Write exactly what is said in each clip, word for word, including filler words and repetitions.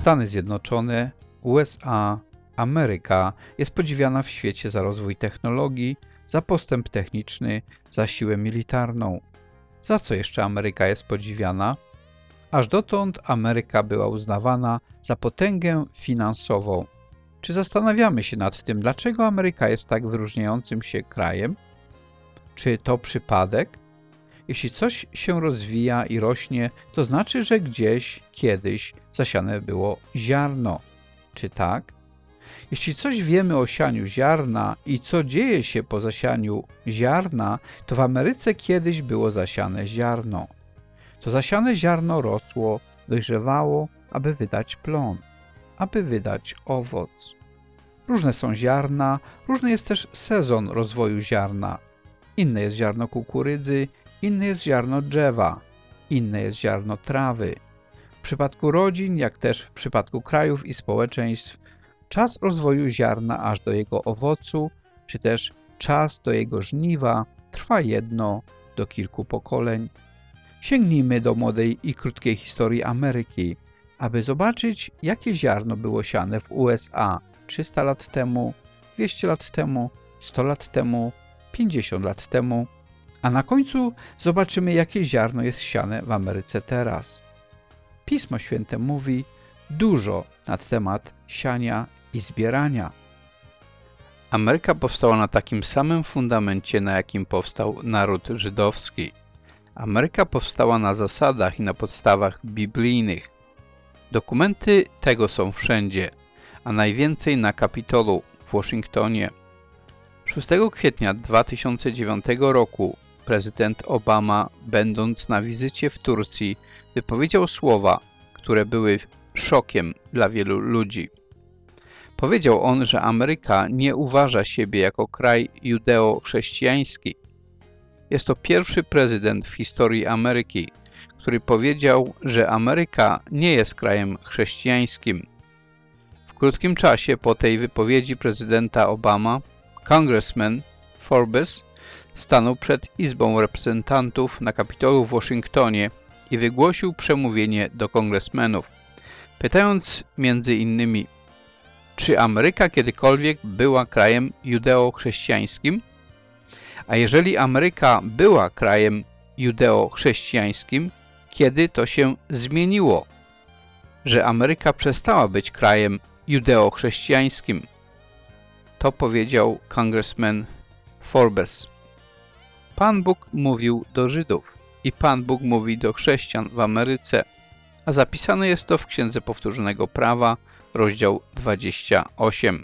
Stany Zjednoczone, U S A, Ameryka jest podziwiana w świecie za rozwój technologii, za postęp techniczny, za siłę militarną. Za co jeszcze Ameryka jest podziwiana? Aż dotąd Ameryka była uznawana za potęgę finansową. Czy zastanawiamy się nad tym, dlaczego Ameryka jest tak wyróżniającym się krajem? Czy to przypadek? Jeśli coś się rozwija i rośnie, to znaczy, że gdzieś, kiedyś zasiane było ziarno. Czy tak? Jeśli coś wiemy o sianiu ziarna i co dzieje się po zasianiu ziarna, to w Ameryce kiedyś było zasiane ziarno. To zasiane ziarno rosło, dojrzewało, aby wydać plon, aby wydać owoc. Różne są ziarna, różny jest też sezon rozwoju ziarna. Inne jest ziarno kukurydzy, inne jest ziarno drzewa, inne jest ziarno trawy. W przypadku rodzin, jak też w przypadku krajów i społeczeństw, czas rozwoju ziarna aż do jego owocu, czy też czas do jego żniwa trwa jedno do kilku pokoleń. Sięgnijmy do młodej i krótkiej historii Ameryki, aby zobaczyć, jakie ziarno było siane w U S A trzysta lat temu, dwieście lat temu, sto lat temu, pięćdziesiąt lat temu, a na końcu zobaczymy, jakie ziarno jest siane w Ameryce teraz. Pismo Święte mówi dużo na temat siania i zbierania. Ameryka powstała na takim samym fundamencie, na jakim powstał naród żydowski. Ameryka powstała na zasadach i na podstawach biblijnych. Dokumenty tego są wszędzie, a najwięcej na Kapitolu w Waszyngtonie. szóstego kwietnia dwa tysiące dziewiątego roku prezydent Obama, będąc na wizycie w Turcji, wypowiedział słowa, które były szokiem dla wielu ludzi. Powiedział on, że Ameryka nie uważa siebie jako kraj judeo-chrześcijański. Jest to pierwszy prezydent w historii Ameryki, który powiedział, że Ameryka nie jest krajem chrześcijańskim. W krótkim czasie po tej wypowiedzi prezydenta Obama, Congressman Forbes stanął przed Izbą Reprezentantów na Kapitolu w Waszyngtonie i wygłosił przemówienie do kongresmenów, pytając między innymi, czy Ameryka kiedykolwiek była krajem judeo-chrześcijańskim? A jeżeli Ameryka była krajem judeo-chrześcijańskim, kiedy to się zmieniło, że Ameryka przestała być krajem judeo-chrześcijańskim? To powiedział Congressman Forbes. Pan Bóg mówił do Żydów i Pan Bóg mówi do chrześcijan w Ameryce, a zapisane jest to w Księdze Powtórzonego Prawa, rozdział dwudziesty ósmy.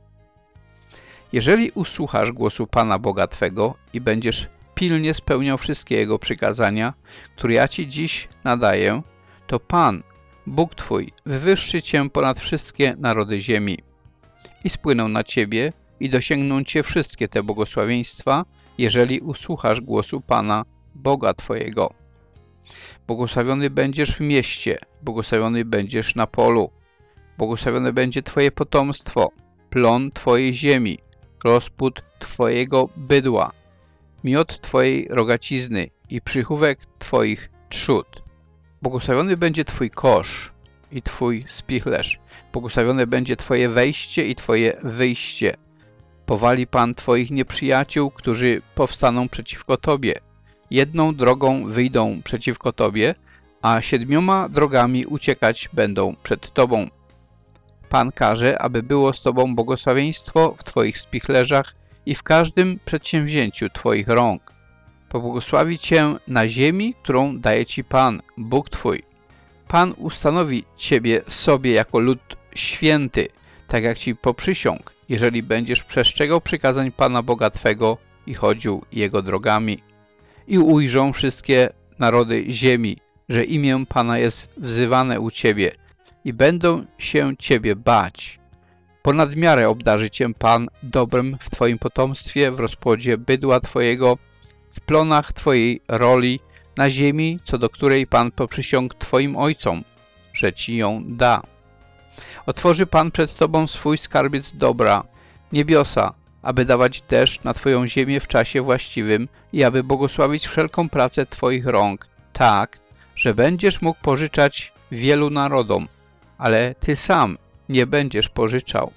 Jeżeli usłuchasz głosu Pana Boga Twego i będziesz pilnie spełniał wszystkie Jego przykazania, które ja Ci dziś nadaję, to Pan, Bóg Twój, wywyższy Cię ponad wszystkie narody ziemi i spłyną na Ciebie i dosięgną Cię wszystkie te błogosławieństwa, jeżeli usłuchasz głosu Pana, Boga Twojego. Błogosławiony będziesz w mieście, błogosławiony będziesz na polu, błogosławione będzie Twoje potomstwo, plon Twojej ziemi, rozpód Twojego bydła, miod Twojej rogacizny i przychówek Twoich trzód. Błogosławiony będzie Twój kosz i Twój spichlerz. Błogosławione będzie Twoje wejście i Twoje wyjście. Powali Pan Twoich nieprzyjaciół, którzy powstaną przeciwko Tobie. Jedną drogą wyjdą przeciwko Tobie, a siedmioma drogami uciekać będą przed Tobą. Pan każe, aby było z Tobą błogosławieństwo w Twoich spichlerzach i w każdym przedsięwzięciu Twoich rąk. Pobłogosławi Cię na ziemi, którą daje Ci Pan, Bóg Twój. Pan ustanowi Ciebie sobie jako lud święty, tak jak Ci poprzysiąg, jeżeli będziesz przestrzegał przykazań Pana Boga Twego i chodził Jego drogami. I ujrzą wszystkie narody ziemi, że imię Pana jest wzywane u Ciebie i będą się Ciebie bać. Ponad miarę obdarzy Cię Pan dobrem w Twoim potomstwie, w rozpłodzie bydła Twojego, w plonach Twojej roli, na ziemi, co do której Pan poprzysiągł Twoim ojcom, że Ci ją da. Otworzy Pan przed Tobą swój skarbiec dobra, niebiosa, aby dawać deszcz na Twoją ziemię w czasie właściwym i aby błogosławić wszelką pracę Twoich rąk, tak, że będziesz mógł pożyczać wielu narodom. ale ty sam nie będziesz pożyczał.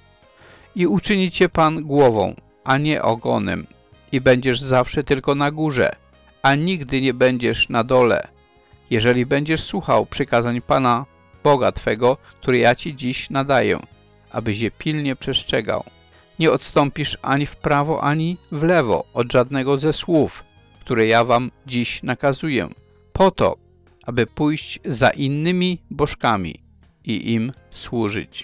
I uczyni cię Pan głową, a nie ogonem, i będziesz zawsze tylko na górze, a nigdy nie będziesz na dole, jeżeli będziesz słuchał przykazań Pana, Boga Twego, które ja Ci dziś nadaję, abyś je pilnie przestrzegał. Nie odstąpisz ani w prawo, ani w lewo od żadnego ze słów, które ja Wam dziś nakazuję, po to, aby pójść za innymi bożkami i im służyć.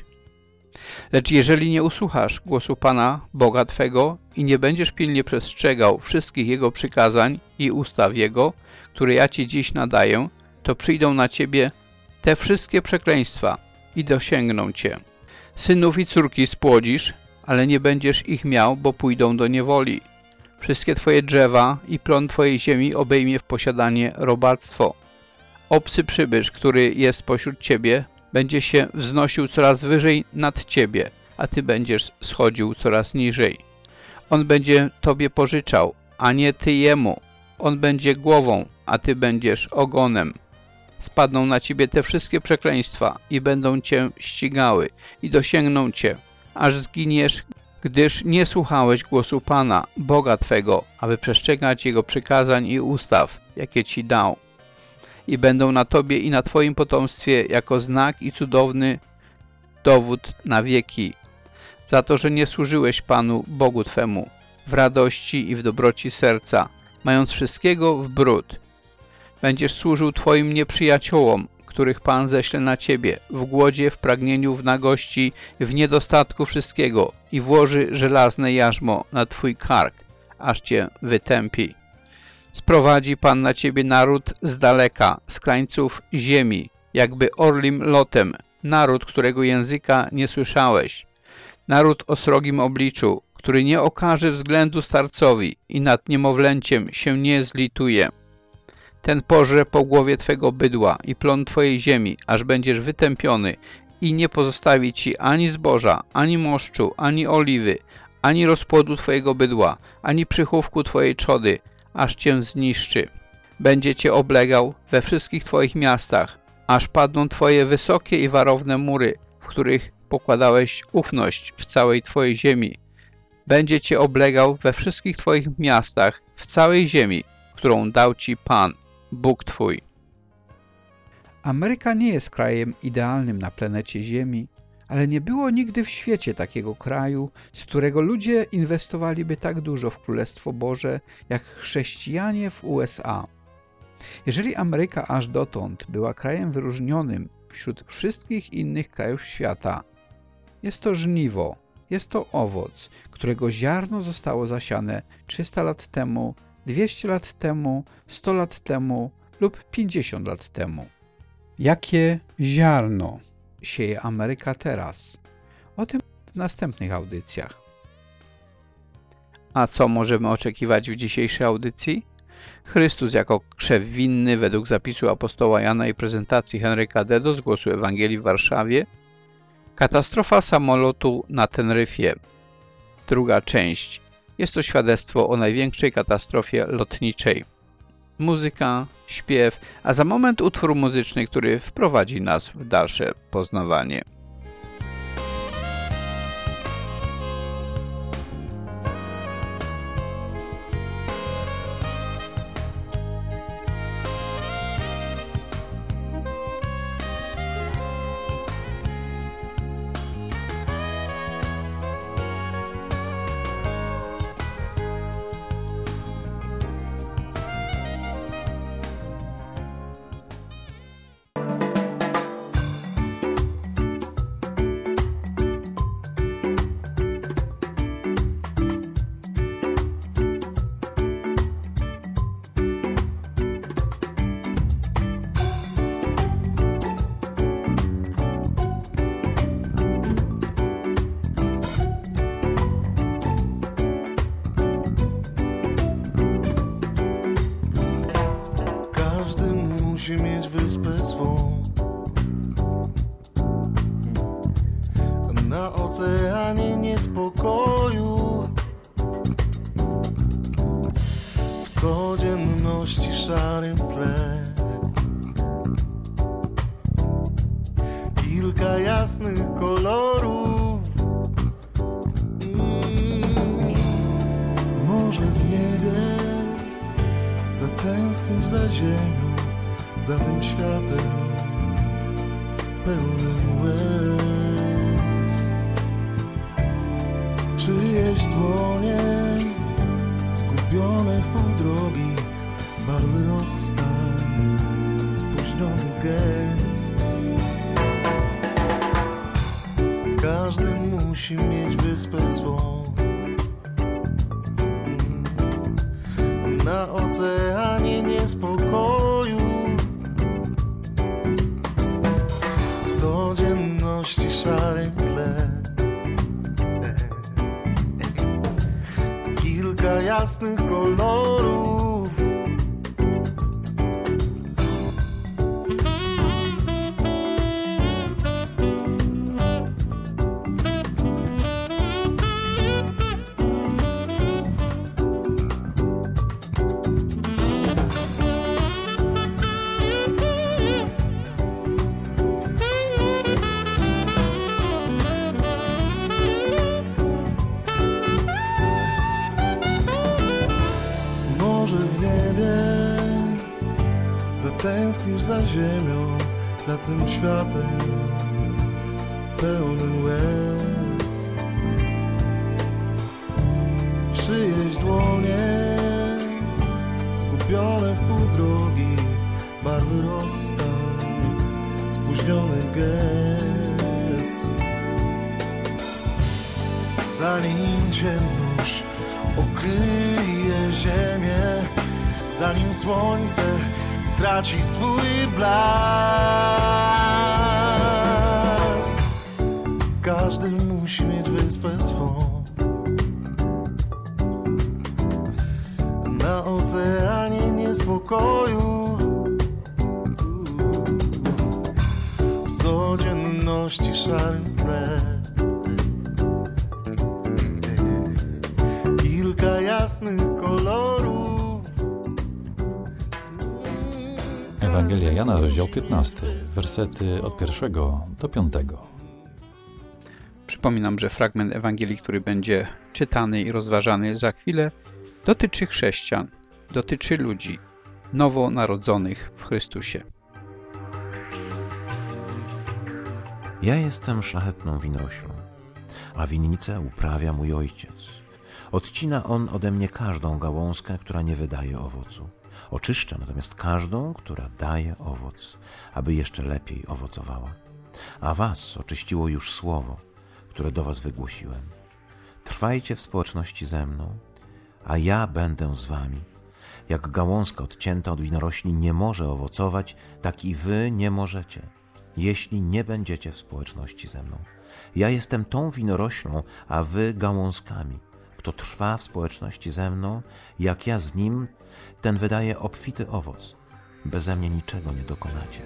Lecz jeżeli nie usłuchasz głosu Pana, Boga Twego i nie będziesz pilnie przestrzegał wszystkich Jego przykazań i ustaw Jego, które ja Ci dziś nadaję, to przyjdą na Ciebie te wszystkie przekleństwa i dosięgną Cię. Synów i córki spłodzisz, ale nie będziesz ich miał, bo pójdą do niewoli. Wszystkie Twoje drzewa i plon Twojej ziemi obejmie w posiadanie robactwo. Obcy przybysz, który jest pośród Ciebie, będzie się wznosił coraz wyżej nad Ciebie, a Ty będziesz schodził coraz niżej. On będzie Tobie pożyczał, a nie Ty jemu. On będzie głową, a Ty będziesz ogonem. Spadną na Ciebie te wszystkie przekleństwa i będą Cię ścigały i dosięgną Cię, aż zginiesz, gdyż nie słuchałeś głosu Pana, Boga Twego, aby przestrzegać Jego przykazań i ustaw, jakie Ci dał. I będą na Tobie i na Twoim potomstwie jako znak i cudowny dowód na wieki, za to, że nie służyłeś Panu, Bogu Twemu, w radości i w dobroci serca, mając wszystkiego w bród. Będziesz służył Twoim nieprzyjaciołom, których Pan ześle na Ciebie, w głodzie, w pragnieniu, w nagości, w niedostatku wszystkiego i włoży żelazne jarzmo na Twój kark, aż Cię wytępi. Sprowadzi Pan na Ciebie naród z daleka, z krańców ziemi, jakby orlim lotem, naród, którego języka nie słyszałeś, naród o srogim obliczu, który nie okaże względu starcowi i nad niemowlęciem się nie zlituje. Ten pożre po głowie Twego bydła i plon Twojej ziemi, aż będziesz wytępiony i nie pozostawi Ci ani zboża, ani moszczu, ani oliwy, ani rozpłodu Twojego bydła, ani przychówku Twojej trzody, aż Cię zniszczy. Będzie Cię oblegał we wszystkich Twoich miastach, aż padną Twoje wysokie i warowne mury, w których pokładałeś ufność w całej Twojej ziemi. Będzie Cię oblegał we wszystkich Twoich miastach, w całej ziemi, którą dał Ci Pan, Bóg Twój. Ameryka nie jest krajem idealnym na planecie Ziemi, ale nie było nigdy w świecie takiego kraju, z którego ludzie inwestowaliby tak dużo w Królestwo Boże, jak chrześcijanie w U S A. Jeżeli Ameryka aż dotąd była krajem wyróżnionym wśród wszystkich innych krajów świata, jest to żniwo, jest to owoc, którego ziarno zostało zasiane trzysta lat temu, dwieście lat temu, sto lat temu lub pięćdziesiąt lat temu. Jakie ziarno sieje Ameryka teraz? O tym w następnych audycjach. A co możemy oczekiwać w dzisiejszej audycji? Chrystus jako krzew winny według zapisu apostoła Jana i prezentacji Henryka Dedo z Głosu Ewangelii w Warszawie. Katastrofa samolotu na Teneryfie. Druga część. Jest to świadectwo o największej katastrofie lotniczej. Muzyka, śpiew, a za moment utwór muzyczny, który wprowadzi nas w dalsze poznawanie. Musi mieć wyspę swą na oceanie niespokoju, w codzienności szarym tle. Kilka jasnych kolorów. Mm, może w niebie zatęsknisz za ziemią, za tym światem pełnym łez. Czyjeś dłonie zgubione w pół drogi, barwy rozstań, spóźniony gest. Każdy musi mieć wyspę swą. Na oceanie niespodziewania, w codzienności szarym tle kilka jasnych kolorów. Tęsknisz za ziemią, za tym światem pełnym łez. Czyjeś dłonie skupione w pół drogi, barwy rozstań, spóźniony gest. Zanim ciemność okryje ziemię, zanim słońce straci swój blask, każdy musi mieć wyspę swą. Na oceanie niespokoju, w codzienności szarym tle kilka jasnych kolorów. Ewangelia Jana, rozdział piętnasty, wersety od pierwszego do piątego. Przypominam, że fragment Ewangelii, który będzie czytany i rozważany za chwilę, dotyczy chrześcijan, dotyczy ludzi nowonarodzonych w Chrystusie. Ja jestem szlachetną winoroślą, a winnicę uprawia mój ojciec. Odcina on ode mnie każdą gałązkę, która nie wydaje owocu. Oczyszcza natomiast każdą, która daje owoc, aby jeszcze lepiej owocowała. A was oczyściło już słowo, które do was wygłosiłem. Trwajcie w społeczności ze mną, a ja będę z wami. Jak gałązka odcięta od winorośli nie może owocować, tak i wy nie możecie, jeśli nie będziecie w społeczności ze mną. Ja jestem tą winoroślą, a wy gałązkami. Kto trwa w społeczności ze mną, jak ja z nim, ten wydaje obfity owoc. Beze mnie niczego nie dokonacie.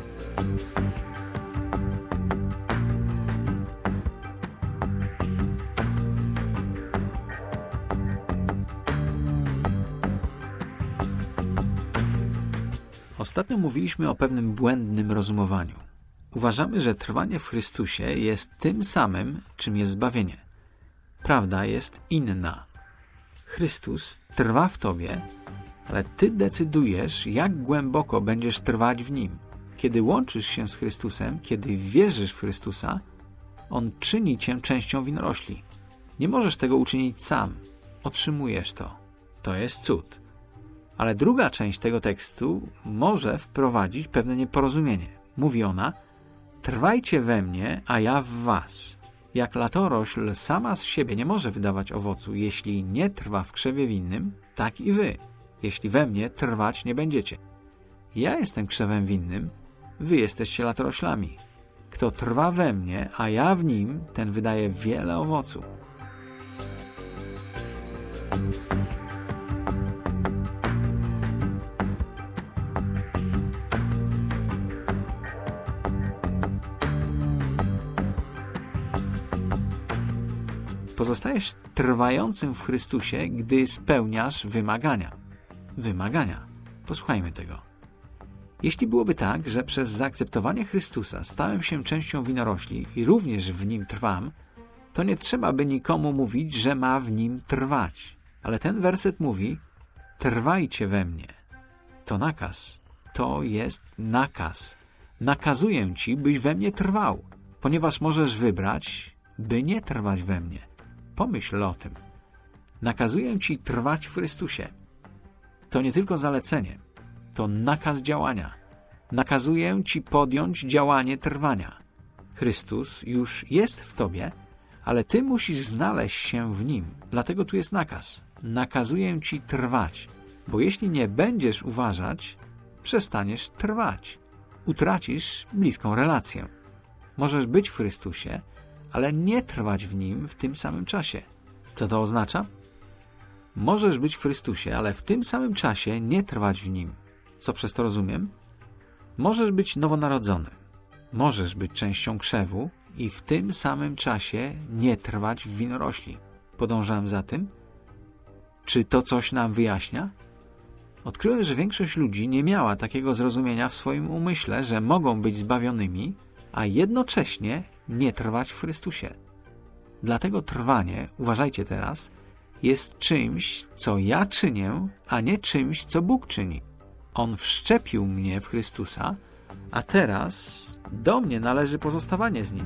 Ostatnio mówiliśmy o pewnym błędnym rozumowaniu. Uważamy, że trwanie w Chrystusie jest tym samym, czym jest zbawienie. Prawda jest inna. Chrystus trwa w tobie, ale ty decydujesz, jak głęboko będziesz trwać w Nim. Kiedy łączysz się z Chrystusem, kiedy wierzysz w Chrystusa, On czyni cię częścią winorośli. Nie możesz tego uczynić sam. Otrzymujesz to. To jest cud. Ale druga część tego tekstu może wprowadzić pewne nieporozumienie. Mówi ona: trwajcie we mnie, a ja w was. Jak latorośl sama z siebie nie może wydawać owocu, jeśli nie trwa w krzewie winnym, tak i wy, jeśli we mnie trwać nie będziecie. Ja jestem krzewem winnym, wy jesteście latoroślami. Kto trwa we mnie, a ja w nim, ten wydaje wiele owocu. Pozostajesz trwającym w Chrystusie, gdy spełniasz wymagania. Wymagania. Posłuchajmy tego. Jeśli byłoby tak, że przez zaakceptowanie Chrystusa stałem się częścią winorośli i również w nim trwam, to nie trzeba by nikomu mówić, że ma w nim trwać. Ale ten werset mówi: trwajcie we mnie. To nakaz. To jest nakaz. Nakazuję ci, byś we mnie trwał, ponieważ możesz wybrać, by nie trwać we mnie. Pomyśl o tym. Nakazuję ci trwać w Chrystusie. To nie tylko zalecenie. To nakaz działania. Nakazuję ci podjąć działanie trwania. Chrystus już jest w tobie, ale ty musisz znaleźć się w nim. Dlatego tu jest nakaz. Nakazuję ci trwać, bo jeśli nie będziesz uważać, przestaniesz trwać. Utracisz bliską relację. Możesz być w Chrystusie, ale nie trwać w nim w tym samym czasie. Co to oznacza? Możesz być w Chrystusie, ale w tym samym czasie nie trwać w nim. Co przez to rozumiem? Możesz być nowonarodzony. Możesz być częścią krzewu i w tym samym czasie nie trwać w winorośli. Podążałem za tym? Czy to coś nam wyjaśnia? Odkryłem, że większość ludzi nie miała takiego zrozumienia w swoim umyśle, że mogą być zbawionymi, a jednocześnie nie trwać w Chrystusie. Dlatego trwanie, uważajcie teraz, jest czymś, co ja czynię, a nie czymś, co Bóg czyni. On wszczepił mnie w Chrystusa, a teraz do mnie należy pozostawanie z Nim.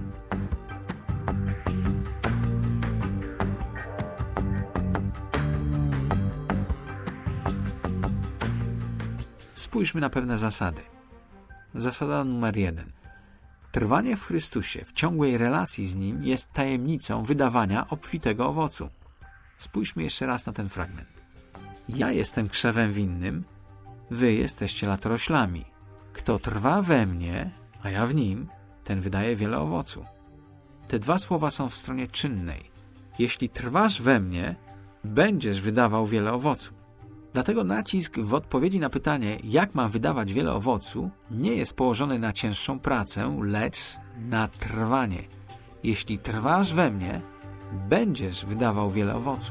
Spójrzmy na pewne zasady. Zasada numer jeden. Trwanie w Chrystusie, w ciągłej relacji z Nim jest tajemnicą wydawania obfitego owocu. Spójrzmy jeszcze raz na ten fragment. Ja jestem krzewem winnym, wy jesteście latoroślami. Kto trwa we mnie, a ja w nim, ten wydaje wiele owocu. Te dwa słowa są w stronie czynnej. Jeśli trwasz we mnie, będziesz wydawał wiele owocu. Dlatego nacisk w odpowiedzi na pytanie, jak mam wydawać wiele owocu, nie jest położony na cięższą pracę, lecz na trwanie. Jeśli trwasz we mnie, będziesz wydawał wiele owocu.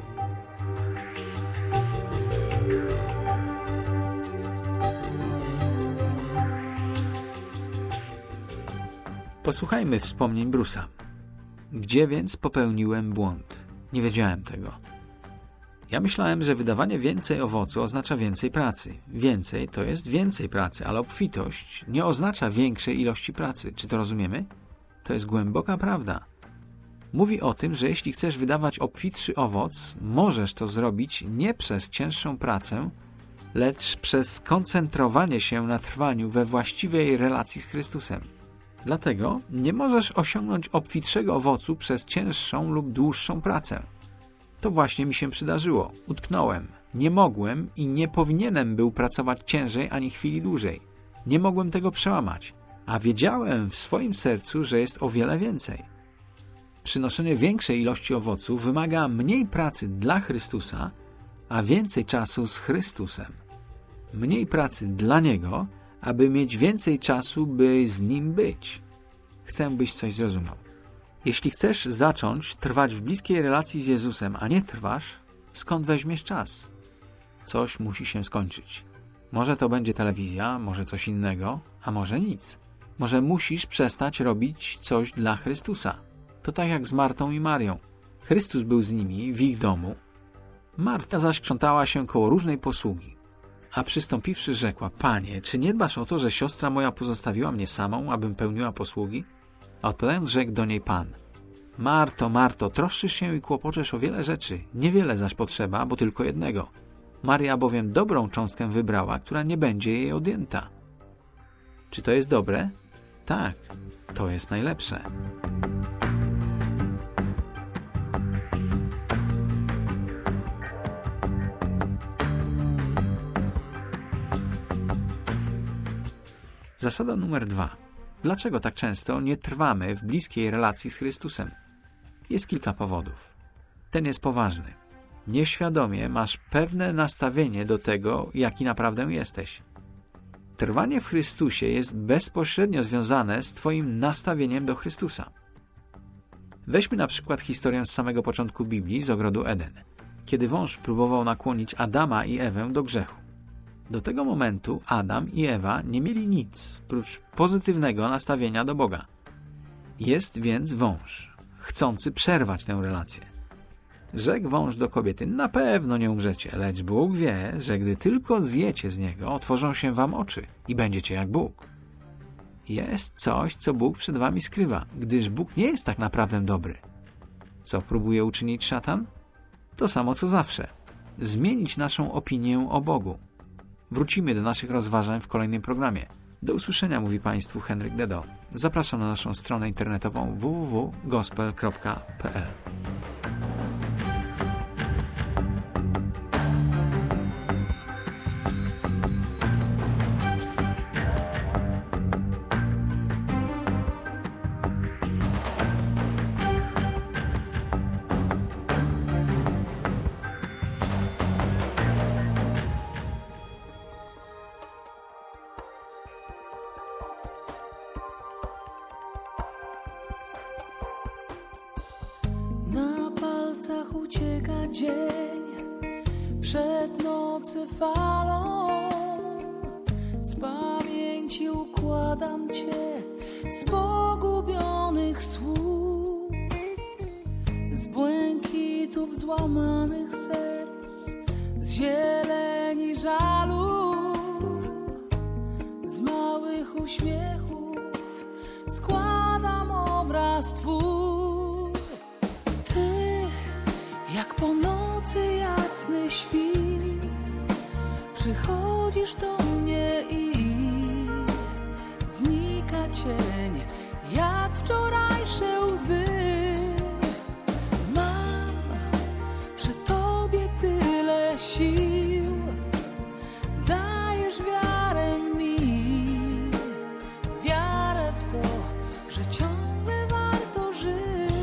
Posłuchajmy wspomnień Bruce'a. Gdzie więc popełniłem błąd? Nie wiedziałem tego. Ja myślałem, że wydawanie więcej owocu oznacza więcej pracy. Więcej to jest więcej pracy, ale obfitość nie oznacza większej ilości pracy. Czy to rozumiemy? To jest głęboka prawda. Mówi o tym, że jeśli chcesz wydawać obfitszy owoc, możesz to zrobić nie przez cięższą pracę, lecz przez skoncentrowanie się na trwaniu we właściwej relacji z Chrystusem. Dlatego nie możesz osiągnąć obfitszego owocu przez cięższą lub dłuższą pracę. To właśnie mi się przydarzyło. Utknąłem. Nie mogłem i nie powinienem był pracować ciężej ani chwili dłużej. Nie mogłem tego przełamać, a wiedziałem w swoim sercu, że jest o wiele więcej. Przynoszenie większej ilości owocu wymaga mniej pracy dla Chrystusa, a więcej czasu z Chrystusem. Mniej pracy dla Niego, aby mieć więcej czasu, by z Nim być. Chcę, byś coś zrozumiał. Jeśli chcesz zacząć trwać w bliskiej relacji z Jezusem, a nie trwasz, skąd weźmiesz czas? Coś musi się skończyć. Może to będzie telewizja, może coś innego, a może nic. Może musisz przestać robić coś dla Chrystusa. To tak jak z Martą i Marią. Chrystus był z nimi w ich domu. Marta zaś krzątała się koło różnej posługi. A przystąpiwszy rzekła: Panie, czy nie dbasz o to, że siostra moja pozostawiła mnie samą, abym pełniła posługi? A odpowiadając rzekł do niej Pan: Marto, Marto, troszczysz się i kłopoczesz o wiele rzeczy, niewiele zaś potrzeba, bo tylko jednego. Maria bowiem dobrą cząstkę wybrała, która nie będzie jej odjęta. Czy to jest dobre? Tak, to jest najlepsze. Zasada numer dwa. Dlaczego tak często nie trwamy w bliskiej relacji z Chrystusem? Jest kilka powodów. Ten jest poważny. Nieświadomie masz pewne nastawienie do tego, jaki naprawdę jesteś. Trwanie w Chrystusie jest bezpośrednio związane z twoim nastawieniem do Chrystusa. Weźmy na przykład historię z samego początku Biblii, z ogrodu Eden, kiedy wąż próbował nakłonić Adama i Ewę do grzechu. Do tego momentu Adam i Ewa nie mieli nic, prócz pozytywnego nastawienia do Boga. Jest więc wąż, chcący przerwać tę relację. Rzekł wąż do kobiety: na pewno nie umrzecie, lecz Bóg wie, że gdy tylko zjecie z niego, otworzą się wam oczy i będziecie jak Bóg. Jest coś, co Bóg przed wami skrywa, gdyż Bóg nie jest tak naprawdę dobry. Co próbuje uczynić szatan? To samo co zawsze. Zmienić naszą opinię o Bogu. Wrócimy do naszych rozważań w kolejnym programie. Do usłyszenia, mówi Państwu Henryk Dedo. Zapraszam na naszą stronę internetową w w w kropka gospel kropka p l. Na palcach ucieka dzień, przed nocy falą. Z pamięci układam Cię z pogubionych słów, z błękitów złamanych serc, z zieleni żalu, z małych uśmiechów składam obraz Twój. Ty, jak po nocy jasny świt, przychodzisz do mnie i znika cień, jak wczorajsze łzy. Mam przy Tobie tyle sił, dajesz wiarę mi, wiarę w to, że ciągle warto żyć.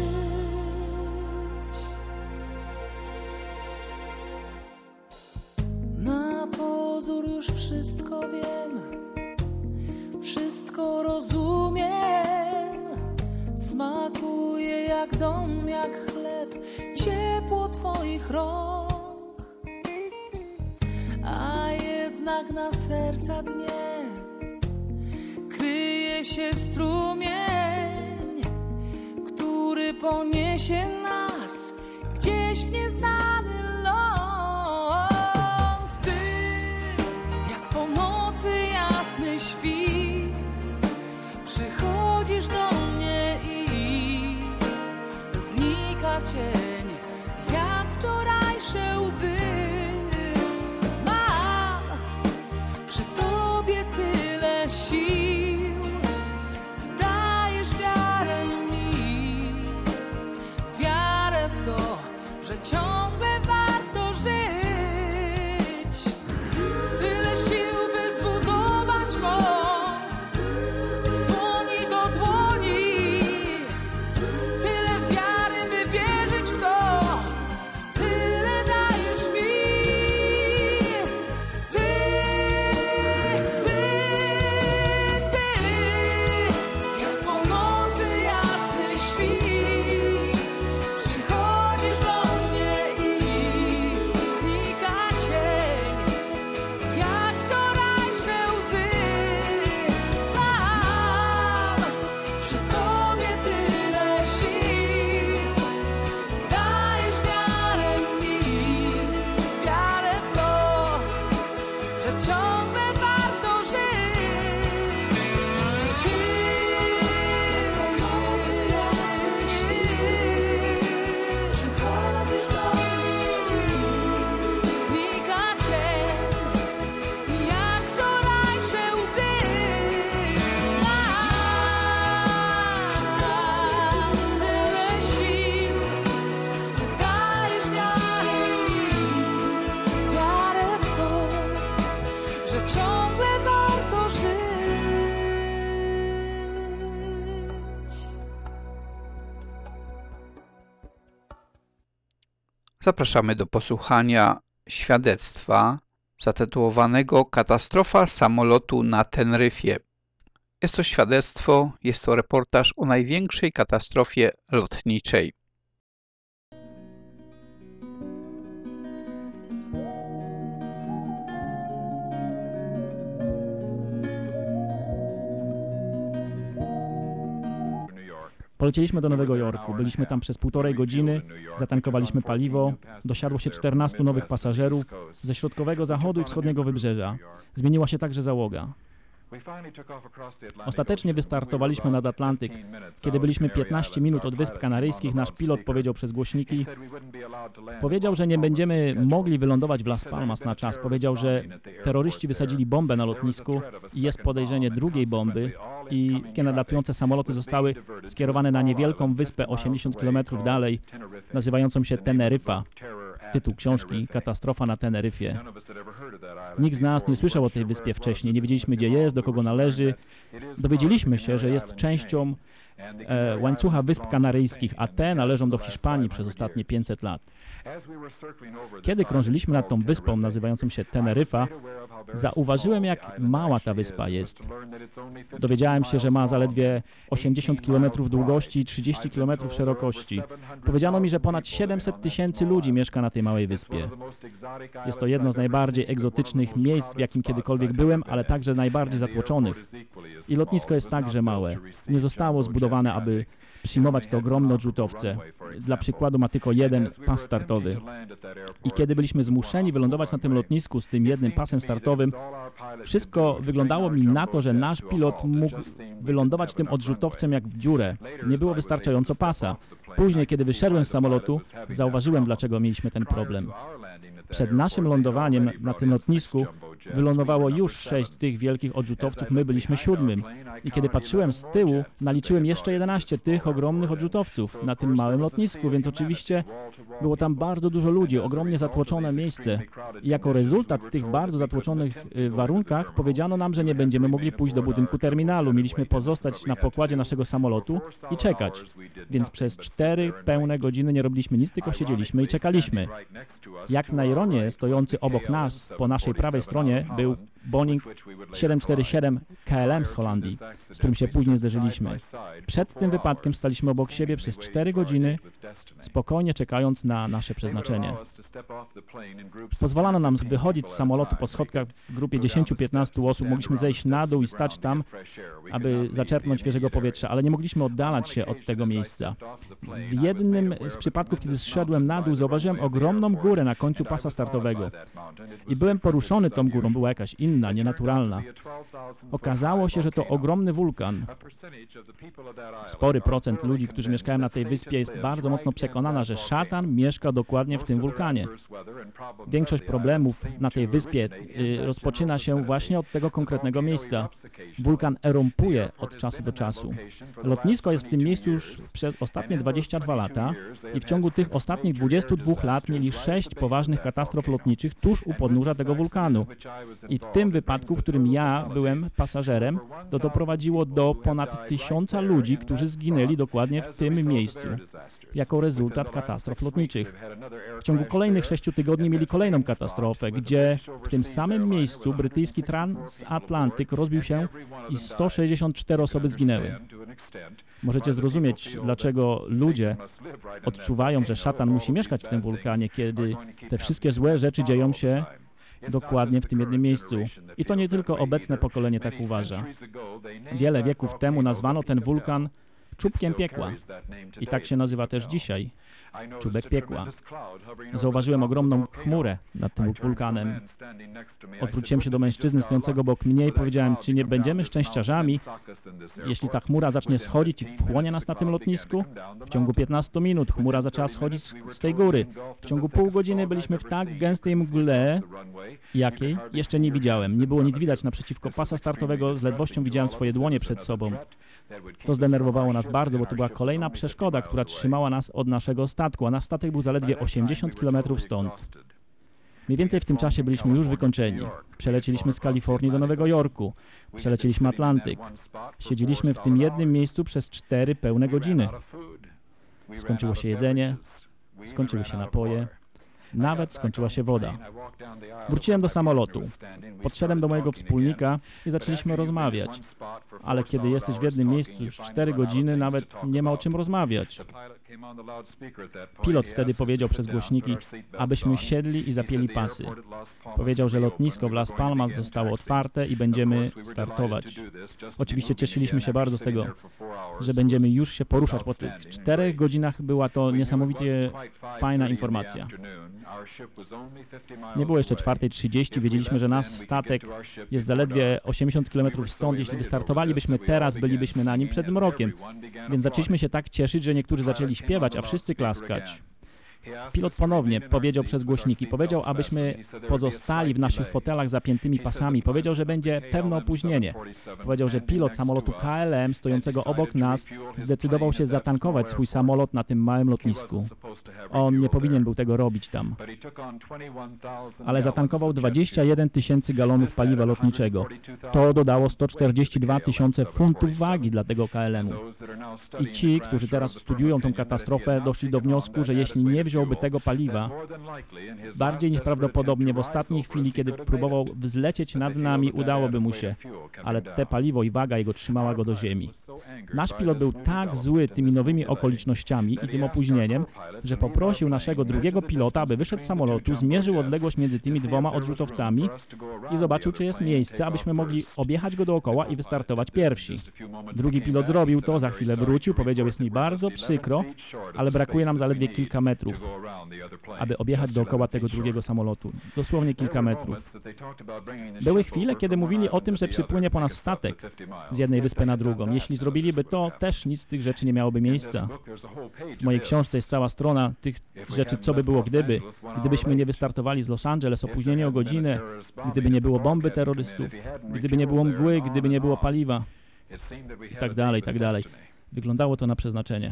Na pozór już wszystko wiem, wszystko rozumiem. Smakuje jak dom, jak chleb, ciepło Twoich rąk. A jednak na serca dnie kryje się strumień, który poniesie nas gdzieś w nieznany ląd. Ty, jak po nocy jasny świt, przychodzisz do mnie i znika cień, jak wczorajsze łzy. Mam przy Tobie tyle sił, dajesz wiarę mi, wiarę w to, że ciągle warto żyć. Tyle sił, by zbudować most z dłoni do dłoni, tyle wiary, by wierzyć w to, tyle dajesz mi. Ty, ty, ty, jak po nocy jasny świt, przychodzisz do mnie i znika cień, jak wczorajsze łzy. Mam przy Tobie tyle sił, dajesz wiarę mi, wiarę w to, że ciągle warto żyć. Ty, po nocy jasny świt, przychodzisz do mnie i znika cień, jak wczorajsze łzy. Masz tyle sił, Ty dajesz wiarę mi, wiarę w to, że ciągle warto żyć. Zapraszamy do posłuchania świadectwa zatytułowanego Katastrofa samolotu na Teneryfie. Jest to świadectwo, jest to reportaż o największej katastrofie lotniczej. Polecieliśmy do Nowego Jorku, byliśmy tam przez półtorej godziny, zatankowaliśmy paliwo, dosiadło się czternastu nowych pasażerów ze środkowego zachodu i wschodniego wybrzeża. Zmieniła się także załoga. Ostatecznie wystartowaliśmy nad Atlantyk. Kiedy byliśmy piętnaście minut od Wysp Kanaryjskich, nasz pilot powiedział przez głośniki, powiedział, że nie będziemy mogli wylądować w Las Palmas na czas. Powiedział, że terroryści wysadzili bombę na lotnisku i jest podejrzenie drugiej bomby i wszystkie nadlatujące samoloty zostały skierowane na niewielką wyspę osiemdziesiąt kilometrów dalej, nazywającą się Teneryfa. Tytuł książki Katastrofa na Teneryfie. Nikt z nas nie słyszał o tej wyspie wcześniej, nie wiedzieliśmy, gdzie jest, do kogo należy. Dowiedzieliśmy się, że jest częścią e, łańcucha Wysp Kanaryjskich, a te należą do Hiszpanii przez ostatnie pięćset lat. Kiedy krążyliśmy nad tą wyspą nazywającą się Teneryfa, zauważyłem, jak mała ta wyspa jest. Dowiedziałem się, że ma zaledwie osiemdziesiąt kilometrów długości i trzydzieści kilometrów szerokości. Powiedziano mi, że ponad siedemset tysięcy ludzi mieszka na tej małej wyspie. Jest to jedno z najbardziej egzotycznych miejsc, w jakim kiedykolwiek byłem, ale także najbardziej zatłoczonych. I lotnisko jest także małe. Nie zostało zbudowane, aby przyjmować te ogromne odrzutowce. Dla przykładu ma tylko jeden pas startowy. I kiedy byliśmy zmuszeni wylądować na tym lotnisku z tym jednym pasem startowym, wszystko wyglądało mi na to, że nasz pilot mógł wylądować tym odrzutowcem jak w dziurę. Nie było wystarczająco pasa. Później, kiedy wyszedłem z samolotu, zauważyłem, dlaczego mieliśmy ten problem. Przed naszym lądowaniem na tym lotnisku wylądowało już sześć tych wielkich odrzutowców, my byliśmy siódmym. I kiedy patrzyłem z tyłu, naliczyłem jeszcze jedenaście tych ogromnych odrzutowców na tym małym lotnisku, więc oczywiście było tam bardzo dużo ludzi, ogromnie zatłoczone miejsce. I jako rezultat tych bardzo zatłoczonych y, warunkach powiedziano nam, że nie będziemy mogli pójść do budynku terminalu. Mieliśmy pozostać na pokładzie naszego samolotu i czekać. Więc przez cztery pełne godziny nie robiliśmy nic, tylko siedzieliśmy i czekaliśmy. Jak na ironię, stojący obok nas, po naszej prawej stronie, był Boeing siedem cztery siedem K L M z Holandii, z którym się później zderzyliśmy. Przed tym wypadkiem staliśmy obok siebie przez cztery godziny, spokojnie czekając na nasze przeznaczenie. Pozwalano nam wychodzić z samolotu po schodkach w grupie dziesięciu do piętnastu osób. Mogliśmy zejść na dół i stać tam, aby zaczerpnąć świeżego powietrza, ale nie mogliśmy oddalać się od tego miejsca. W jednym z przypadków, kiedy zszedłem na dół, zauważyłem ogromną górę na końcu pasa startowego. I byłem poruszony tą górą, była jakaś inna, nienaturalna. Okazało się, że to ogromny wulkan. Spory procent ludzi, którzy mieszkają na tej wyspie, jest bardzo mocno przekonana, że szatan mieszka dokładnie w tym wulkanie. Większość problemów na tej wyspie y, rozpoczyna się właśnie od tego konkretnego miejsca. Wulkan erumpuje od czasu do czasu. Lotnisko jest w tym miejscu już przez ostatnie dwadzieścia dwa lata i w ciągu tych ostatnich dwudziestu dwóch lat mieli sześć poważnych katastrof lotniczych tuż u podnóża tego wulkanu. I w tym wypadku, w którym ja byłem pasażerem, to doprowadziło do ponad tysiąca ludzi, którzy zginęli dokładnie w tym miejscu jako rezultat katastrof lotniczych. W ciągu kolejnych sześciu tygodni mieli kolejną katastrofę, gdzie w tym samym miejscu brytyjski transatlantyk rozbił się i sto sześćdziesiąt cztery osoby zginęły. Możecie zrozumieć, dlaczego ludzie odczuwają, że szatan musi mieszkać w tym wulkanie, kiedy te wszystkie złe rzeczy dzieją się dokładnie w tym jednym miejscu. I to nie tylko obecne pokolenie tak uważa. Wiele wieków temu nazwano ten wulkan czubkiem piekła. I tak się nazywa też dzisiaj. Czubek piekła. Zauważyłem ogromną chmurę nad tym wulkanem. Odwróciłem się do mężczyzny stojącego obok mnie i powiedziałem, czy nie będziemy szczęściarzami, jeśli ta chmura zacznie schodzić i wchłonie nas na tym lotnisku? W ciągu piętnastu minut chmura zaczęła schodzić z, z tej góry. W ciągu pół godziny byliśmy w tak gęstej mgle, jakiej jeszcze nie widziałem. Nie było nic widać naprzeciwko pasa startowego, z ledwością widziałem swoje dłonie przed sobą. To zdenerwowało nas bardzo, bo to była kolejna przeszkoda, która trzymała nas od naszego statku, a nasz statek był zaledwie osiemdziesiąt kilometrów stąd. Mniej więcej w tym czasie byliśmy już wykończeni. Przelecieliśmy z Kalifornii do Nowego Jorku. Przelecieliśmy Atlantyk. Siedzieliśmy w tym jednym miejscu przez cztery pełne godziny. Skończyło się jedzenie, skończyły się napoje. Nawet skończyła się woda. Wróciłem do samolotu. Podszedłem do mojego wspólnika i zaczęliśmy rozmawiać. Ale kiedy jesteś w jednym miejscu już cztery godziny, nawet nie ma o czym rozmawiać. Pilot wtedy powiedział przez głośniki, abyśmy siedli i zapięli pasy. Powiedział, że lotnisko w Las Palmas zostało otwarte i będziemy startować. Oczywiście cieszyliśmy się bardzo z tego, że będziemy już się poruszać. Po tych czterech godzinach była to niesamowicie fajna informacja. Nie było jeszcze czwartej trzydzieści, wiedzieliśmy, że nasz statek jest zaledwie osiemdziesiąt kilometrów stąd. Jeśli wystartowalibyśmy teraz, bylibyśmy na nim przed zmrokiem. Więc zaczęliśmy się tak cieszyć, że niektórzy zaczęli śpiewać, a wszyscy klaskać. Pilot ponownie powiedział przez głośniki, powiedział, abyśmy pozostali w naszych fotelach zapiętymi pasami. Powiedział, że będzie pewne opóźnienie. Powiedział, że pilot samolotu K L M stojącego obok nas zdecydował się zatankować swój samolot na tym małym lotnisku. On nie powinien był tego robić tam. Ale zatankował dwadzieścia jeden tysięcy galonów paliwa lotniczego. To dodało sto czterdzieści dwa tysiące funtów wagi dla tego K L M-u. I ci, którzy teraz studiują tą katastrofę, doszli do wniosku, że jeśli nie wziąłby tego paliwa, bardziej niż prawdopodobnie w ostatniej chwili, kiedy próbował wzlecieć nad nami, udałoby mu się, ale te paliwo i waga jego trzymała go do ziemi. Nasz pilot był tak zły tymi nowymi okolicznościami i tym opóźnieniem, że poprosił naszego drugiego pilota, aby wyszedł z samolotu, zmierzył odległość między tymi dwoma odrzutowcami i zobaczył, czy jest miejsce, abyśmy mogli objechać go dookoła i wystartować pierwsi. Drugi pilot zrobił to, za chwilę wrócił, powiedział, jest mi bardzo przykro, ale brakuje nam zaledwie kilka metrów, aby objechać dookoła tego drugiego samolotu. Dosłownie kilka metrów. Były chwile, kiedy mówili o tym, że przypłynie po nas statek z jednej wyspy na drugą. Jeśli zrobiliby to, też nic z tych rzeczy nie miałoby miejsca. W mojej książce jest cała strona tych rzeczy, co by było gdyby. Gdybyśmy nie wystartowali z Los Angeles, opóźnienie o godzinę, gdyby nie było bomby terrorystów, gdyby nie było mgły, gdyby nie było paliwa i tak dalej, i tak dalej. Wyglądało to na przeznaczenie.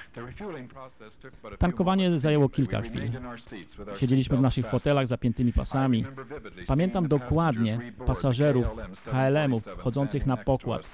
Tankowanie zajęło kilka chwil. Siedzieliśmy w naszych fotelach zapiętymi pasami. Pamiętam dokładnie pasażerów K L M-ów wchodzących na pokład.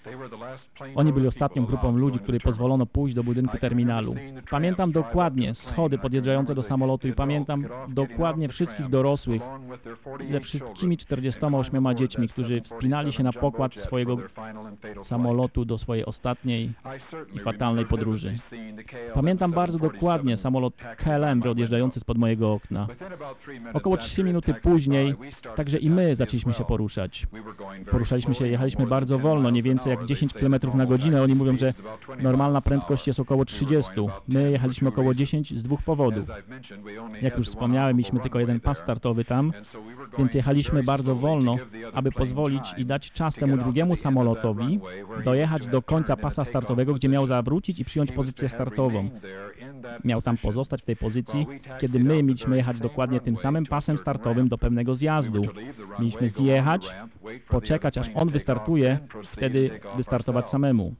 Oni byli ostatnią grupą ludzi, której pozwolono pójść do budynku terminalu. Pamiętam dokładnie schody podjeżdżające do samolotu i pamiętam dokładnie wszystkich dorosłych ze wszystkimi czterdziestoma ośmioma dziećmi, którzy wspinali się na pokład swojego samolotu do swojej ostatniej i fatalnej podróży. Pamiętam bardzo dokładnie samolot K L M odjeżdżający spod mojego okna. Około trzy minuty później także i my zaczęliśmy się poruszać. Poruszaliśmy się, jechaliśmy bardzo wolno, nie więcej jak dziesięć kilometrów na godzinę. Oni mówią, że normalna prędkość jest około trzydzieści. My jechaliśmy około dziesięć z dwóch powodów. Jak już wspomniałem, mieliśmy tylko jeden pas startowy tam, więc jechaliśmy bardzo wolno, aby pozwolić i dać czas temu drugiemu samolotowi dojechać do końca pasa startowego, gdzie miał zawrócić i przyjąć pozycję startową. Miał tam pozostać w tej pozycji, kiedy my mieliśmy jechać dokładnie tym samym pasem startowym do pewnego zjazdu. Mieliśmy zjechać, poczekać, aż on wystartuje, wtedy wystartować samemu.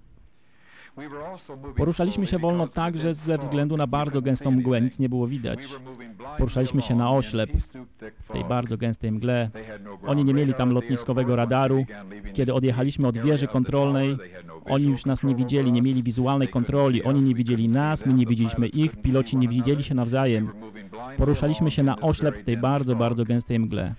Poruszaliśmy się wolno tak, że ze względu na bardzo gęstą mgłę nic nie było widać. Poruszaliśmy się na oślep, w tej bardzo gęstej mgle. Oni nie mieli tam lotniskowego radaru. Kiedy odjechaliśmy od wieży kontrolnej, oni już nas nie widzieli, nie mieli wizualnej kontroli. Oni nie widzieli nas, my nie widzieliśmy ich, piloci nie widzieli się nawzajem. Poruszaliśmy się na oślep w tej bardzo, bardzo gęstej mgle.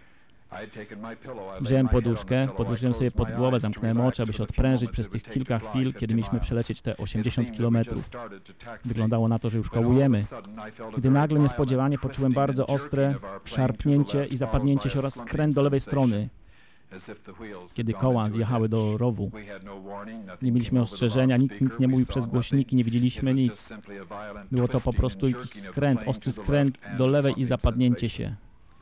Wziąłem poduszkę, podłożyłem sobie pod głowę, zamknąłem oczy, aby się odprężyć przez tych kilka chwil, kiedy mieliśmy przelecieć te osiemdziesiąt kilometrów. Wyglądało na to, że już kołujemy. Gdy nagle niespodziewanie poczułem bardzo ostre szarpnięcie i zapadnięcie się oraz skręt do lewej strony. Kiedy koła zjechały do rowu. Nie mieliśmy ostrzeżenia, nikt nic nie mówił przez głośniki, nie widzieliśmy nic. Było to po prostu jakiś skręt, ostry skręt do lewej i zapadnięcie się.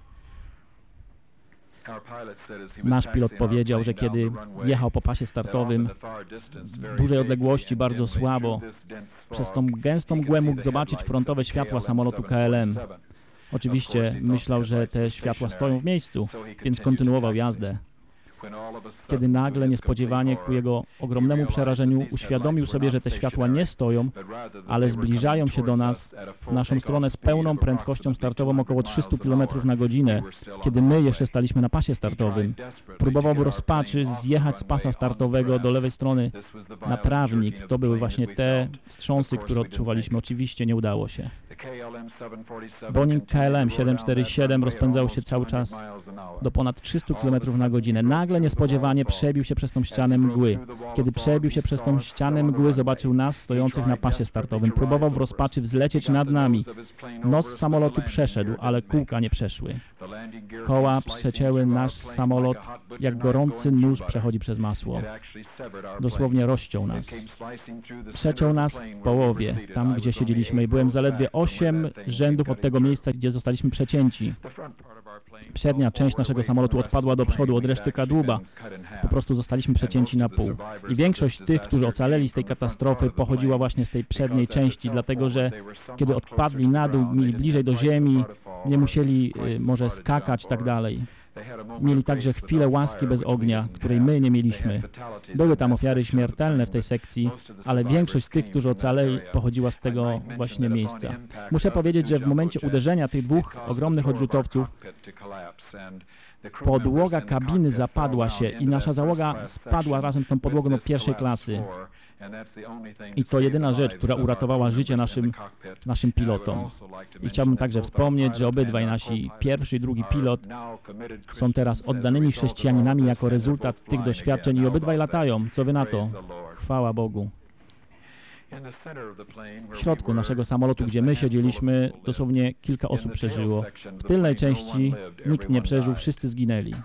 Nasz pilot powiedział, że kiedy jechał po pasie startowym w dużej odległości, bardzo słabo, przez tą gęstą mgłę mógł zobaczyć frontowe światła samolotu K L M. Oczywiście myślał, że te światła stoją w miejscu, więc kontynuował jazdę. Kiedy nagle, niespodziewanie, ku jego ogromnemu przerażeniu, uświadomił sobie, że te światła nie stoją, ale zbliżają się do nas w naszą stronę z pełną prędkością startową około trzysta kilometrów na godzinę, kiedy my jeszcze staliśmy na pasie startowym. Próbował w rozpaczy zjechać z pasa startowego do lewej strony na trawnik. To były właśnie te wstrząsy, które odczuwaliśmy. Oczywiście nie udało się. Boeing K L M siedem cztery siedem rozpędzał się cały czas do ponad trzystu kilometrów na godzinę. Nagle niespodziewanie przebił się przez tą ścianę mgły. Kiedy przebił się przez tą ścianę mgły, zobaczył nas stojących na pasie startowym. Próbował w rozpaczy wzlecieć nad nami. Nos samolotu przeszedł, ale kółka nie przeszły. Koła przecięły nasz samolot, jak gorący nóż przechodzi przez masło. Dosłownie rozciął nas. Przeciął nas w połowie, tam gdzie siedzieliśmy i byłem zaledwie osiem rzędów od tego miejsca, gdzie zostaliśmy przecięci. Przednia część naszego samolotu odpadła do przodu od reszty kadłuba. Po prostu zostaliśmy przecięci na pół. I większość tych, którzy ocaleli z tej katastrofy, pochodziła właśnie z tej przedniej części, dlatego że kiedy odpadli na dół, mieli bliżej do ziemi, nie musieli y, może skakać i tak dalej. Mieli także chwilę łaski bez ognia, której my nie mieliśmy. Były tam ofiary śmiertelne w tej sekcji, ale większość tych, którzy ocaleli, pochodziła z tego właśnie miejsca. Muszę powiedzieć, że w momencie uderzenia tych dwóch ogromnych odrzutowców podłoga kabiny zapadła się i nasza załoga spadła razem z tą podłogą do pierwszej klasy. I to jedyna rzecz, która uratowała życie naszym, naszym pilotom. I chciałbym także wspomnieć, że obydwaj nasi pierwszy i drugi pilot są teraz oddanymi chrześcijaninami jako rezultat tych doświadczeń i obydwaj latają. Co wy na to? Chwała Bogu. W środku naszego samolotu, gdzie my siedzieliśmy, dosłownie kilka osób przeżyło. W tylnej części nikt nie przeżył, wszyscy zginęli.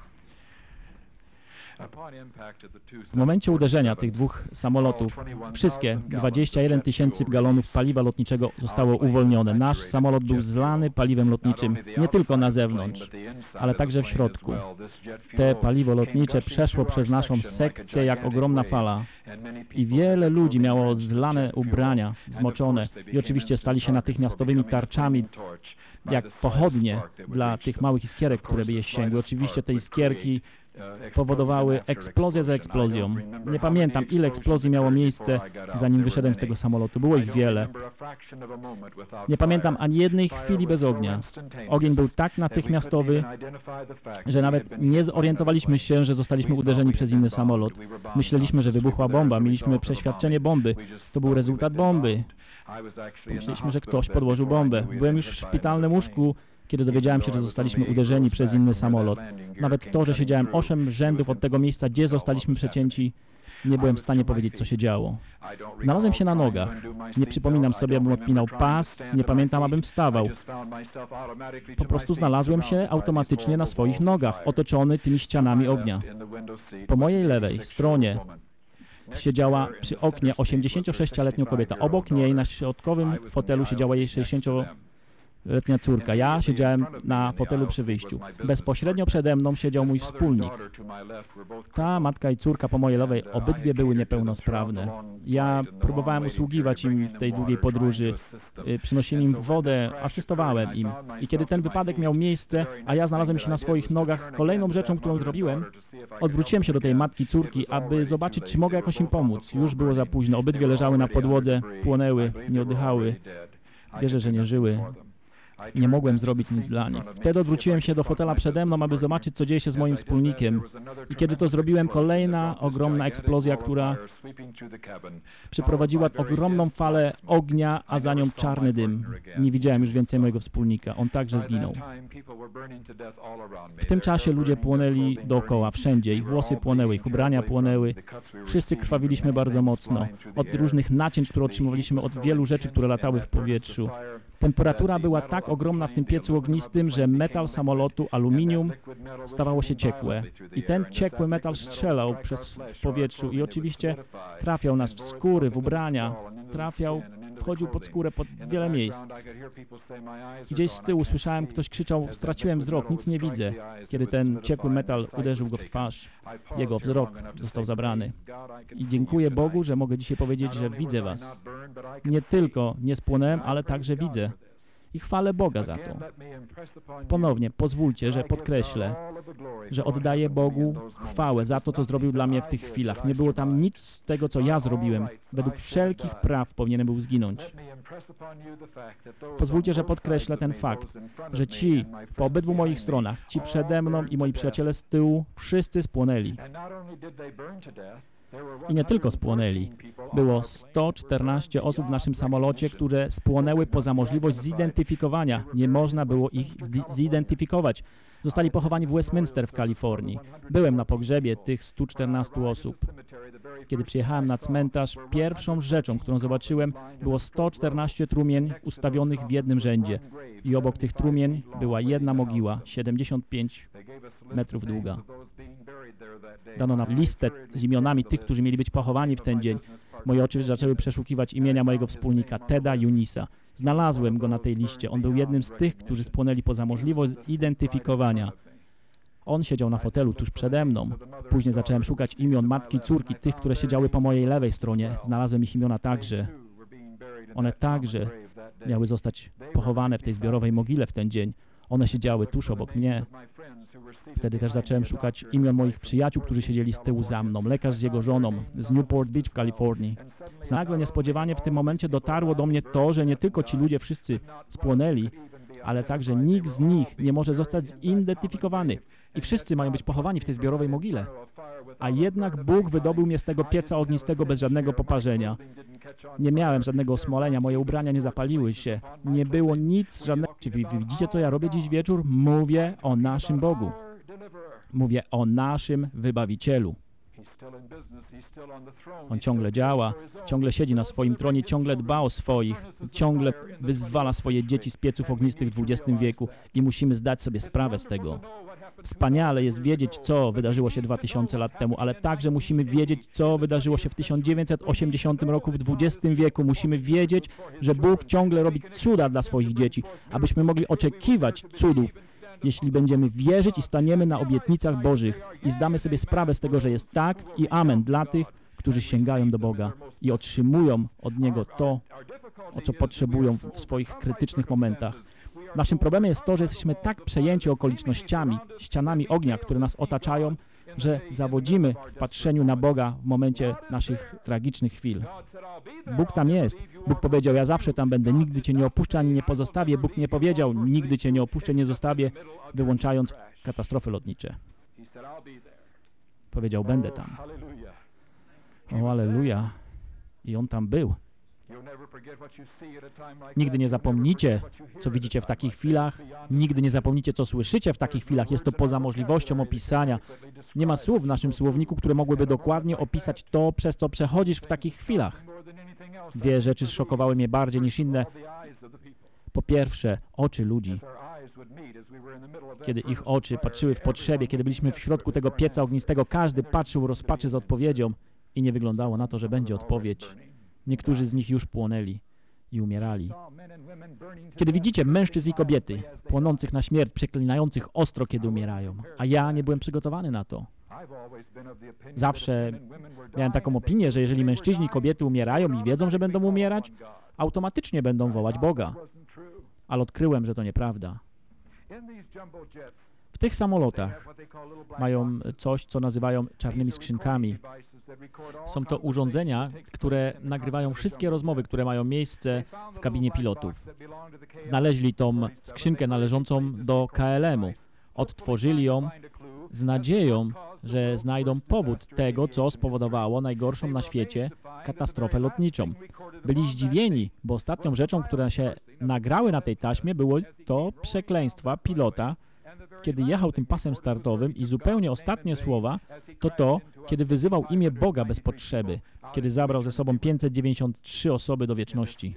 W momencie uderzenia tych dwóch samolotów, wszystkie dwadzieścia jeden tysięcy galonów paliwa lotniczego zostało uwolnione. Nasz samolot był zlany paliwem lotniczym, nie tylko na zewnątrz, ale także w środku. Te paliwo lotnicze przeszło przez naszą sekcję jak ogromna fala i wiele ludzi miało zlane ubrania, zmoczone i oczywiście stali się natychmiastowymi tarczami, jak pochodnie dla tych małych iskierek, które by je sięgły. Oczywiście te iskierki powodowały eksplozję za eksplozją. Nie pamiętam, ile eksplozji miało miejsce, zanim wyszedłem z tego samolotu. Było ich wiele. Nie pamiętam ani jednej chwili bez ognia. Ogień był tak natychmiastowy, że nawet nie zorientowaliśmy się, że zostaliśmy uderzeni przez inny samolot. Myśleliśmy, że wybuchła bomba. Mieliśmy przeświadczenie bomby. To był rezultat bomby. Myśleliśmy, że ktoś podłożył bombę. Byłem już w szpitalnym łóżku, kiedy dowiedziałem się, że zostaliśmy uderzeni przez inny samolot. Nawet to, że siedziałem osiem rzędów od tego miejsca, gdzie zostaliśmy przecięci, nie byłem w stanie powiedzieć, co się działo. Znalazłem się na nogach. Nie przypominam sobie, abym odpinał pas, nie pamiętam, abym wstawał. Po prostu znalazłem się automatycznie na swoich nogach, otoczony tymi ścianami ognia. Po mojej lewej stronie siedziała przy oknie osiemdziesięciosześcioletnia kobieta. Obok niej na środkowym fotelu siedziała jej sześćdziesięcioletnia córka. Ja siedziałem na fotelu przy wyjściu. Bezpośrednio przede mną siedział mój wspólnik. Ta matka i córka po mojej lewej obydwie były niepełnosprawne. Ja próbowałem usługiwać im w tej długiej podróży. Przynosiłem im wodę, asystowałem im. I kiedy ten wypadek miał miejsce, a ja znalazłem się na swoich nogach, kolejną rzeczą, którą zrobiłem, odwróciłem się do tej matki córki, aby zobaczyć, czy mogę jakoś im pomóc. Już było za późno. Obydwie leżały na podłodze, płonęły, nie oddychały. Wierzę, że nie żyły. Nie mogłem zrobić nic dla nich. Wtedy odwróciłem się do fotela przede mną, aby zobaczyć, co dzieje się z moim wspólnikiem. I kiedy to zrobiłem, kolejna ogromna eksplozja, która przyprowadziła ogromną falę ognia, a za nią czarny dym. Nie widziałem już więcej mojego wspólnika. On także zginął. W tym czasie ludzie płonęli dookoła, wszędzie. Ich włosy płonęły, ich ubrania płonęły. Wszyscy krwawiliśmy bardzo mocno. Od różnych nacięć, które otrzymywaliśmy, od wielu rzeczy, które latały w powietrzu. Temperatura była tak ogromna w tym piecu ognistym, że metal samolotu, aluminium, stawało się ciekłe. I ten ciekły metal strzelał przez w powietrzu i oczywiście trafiał nas w skóry, w ubrania, trafiał, wchodził pod skórę, pod wiele miejsc. Gdzieś z tyłu słyszałem, ktoś krzyczał, straciłem wzrok, nic nie widzę, kiedy ten ciekły metal uderzył go w twarz. Jego wzrok został zabrany. I dziękuję Bogu, że mogę dzisiaj powiedzieć, że widzę was. Nie tylko nie spłonąłem, ale także widzę. I chwalę Boga za to. Ponownie pozwólcie, że podkreślę, że oddaję Bogu chwałę za to, co zrobił dla mnie w tych chwilach. Nie było tam nic z tego, co ja zrobiłem. Według wszelkich praw powinienem był zginąć. Pozwólcie, że podkreślę ten fakt, że ci po obydwu moich stronach, ci przede mną i moi przyjaciele z tyłu, wszyscy spłonęli. I nie tylko spłonęli. Było sto czternaście osób w naszym samolocie, które spłonęły poza możliwość zidentyfikowania. Nie można było ich zidentyfikować. Zostali pochowani w Westminster w Kalifornii. Byłem na pogrzebie tych stu czternastu osób. Kiedy przyjechałem na cmentarz, pierwszą rzeczą, którą zobaczyłem, było sto czternaście trumien ustawionych w jednym rzędzie. I obok tych trumień była jedna mogiła, siedemdziesiąt pięć metrów długa. Dano nam listę z imionami tych, którzy mieli być pochowani w ten dzień. Moje oczy zaczęły przeszukiwać imienia mojego wspólnika, Teda Junisa. Znalazłem go na tej liście. On był jednym z tych, którzy spłonęli poza możliwość zidentyfikowania. On siedział na fotelu tuż przede mną. Później zacząłem szukać imion matki i córki, tych, które siedziały po mojej lewej stronie. Znalazłem ich imiona także. One także miały zostać pochowane w tej zbiorowej mogile w ten dzień. One siedziały tuż obok mnie. Wtedy też zacząłem szukać imion moich przyjaciół, którzy siedzieli z tyłu za mną. Lekarz z jego żoną z Newport Beach w Kalifornii. Nagle niespodziewanie w tym momencie dotarło do mnie to, że nie tylko ci ludzie wszyscy spłonęli, ale także nikt z nich nie może zostać zidentyfikowany. I wszyscy mają być pochowani w tej zbiorowej mogile. A jednak Bóg wydobył mnie z tego pieca ognistego bez żadnego poparzenia. Nie miałem żadnego osmolenia, moje ubrania nie zapaliły się. Nie było nic żadnego. Czy wy widzicie, co ja robię dziś wieczór? Mówię o naszym Bogu. Mówię o naszym Wybawicielu. On ciągle działa, ciągle siedzi na swoim tronie, ciągle dba o swoich, ciągle wyzwala swoje dzieci z pieców ognistych w dwudziestym wieku i musimy zdać sobie sprawę z tego. Wspaniale jest wiedzieć, co wydarzyło się dwa tysiące lat temu, ale także musimy wiedzieć, co wydarzyło się w tysiąc dziewięćset osiemdziesiątym roku w dwudziestym wieku. Musimy wiedzieć, że Bóg ciągle robi cuda dla swoich dzieci, abyśmy mogli oczekiwać cudów, jeśli będziemy wierzyć i staniemy na obietnicach Bożych i zdamy sobie sprawę z tego, że jest tak i amen dla tych, którzy sięgają do Boga i otrzymują od Niego to, o co potrzebują w swoich krytycznych momentach. Naszym problemem jest to, że jesteśmy tak przejęci okolicznościami, ścianami ognia, które nas otaczają, że zawodzimy w patrzeniu na Boga w momencie naszych tragicznych chwil. Bóg tam jest. Bóg powiedział, ja zawsze tam będę, nigdy Cię nie opuszczę ani nie pozostawię. Bóg nie powiedział, nigdy Cię nie opuszczę, nie zostawię, wyłączając katastrofy lotnicze. Powiedział, będę tam. O, alleluja. I On tam był. Nigdy nie zapomnicie, co widzicie w takich chwilach. Nigdy nie zapomnicie, co słyszycie w takich chwilach. Jest to poza możliwością opisania. Nie ma słów w naszym słowniku, które mogłyby dokładnie opisać to, przez co przechodzisz w takich chwilach. Dwie rzeczy zszokowały mnie bardziej niż inne. Po pierwsze, oczy ludzi. Kiedy ich oczy patrzyły w potrzebie, kiedy byliśmy w środku tego pieca ognistego, każdy patrzył w rozpaczy z odpowiedzią i nie wyglądało na to, że będzie odpowiedź. Niektórzy z nich już płonęli i umierali. Kiedy widzicie mężczyzn i kobiety płonących na śmierć, przeklinających ostro, kiedy umierają, a ja nie byłem przygotowany na to. Zawsze miałem taką opinię, że jeżeli mężczyźni i kobiety umierają i wiedzą, że będą umierać, automatycznie będą wołać Boga. Ale odkryłem, że to nieprawda. W tych samolotach mają coś, co nazywają czarnymi skrzynkami. Są to urządzenia, które nagrywają wszystkie rozmowy, które mają miejsce w kabinie pilotów. Znaleźli tą skrzynkę należącą do K L M-u. Odtworzyli ją z nadzieją, że znajdą powód tego, co spowodowało najgorszą na świecie katastrofę lotniczą. Byli zdziwieni, bo ostatnią rzeczą, która się nagrały na tej taśmie, było to przekleństwa pilota, kiedy jechał tym pasem startowym i zupełnie ostatnie słowa to to, kiedy wyzywał imię Boga bez potrzeby, kiedy zabrał ze sobą pięćset dziewięćdziesiąt trzy osoby do wieczności.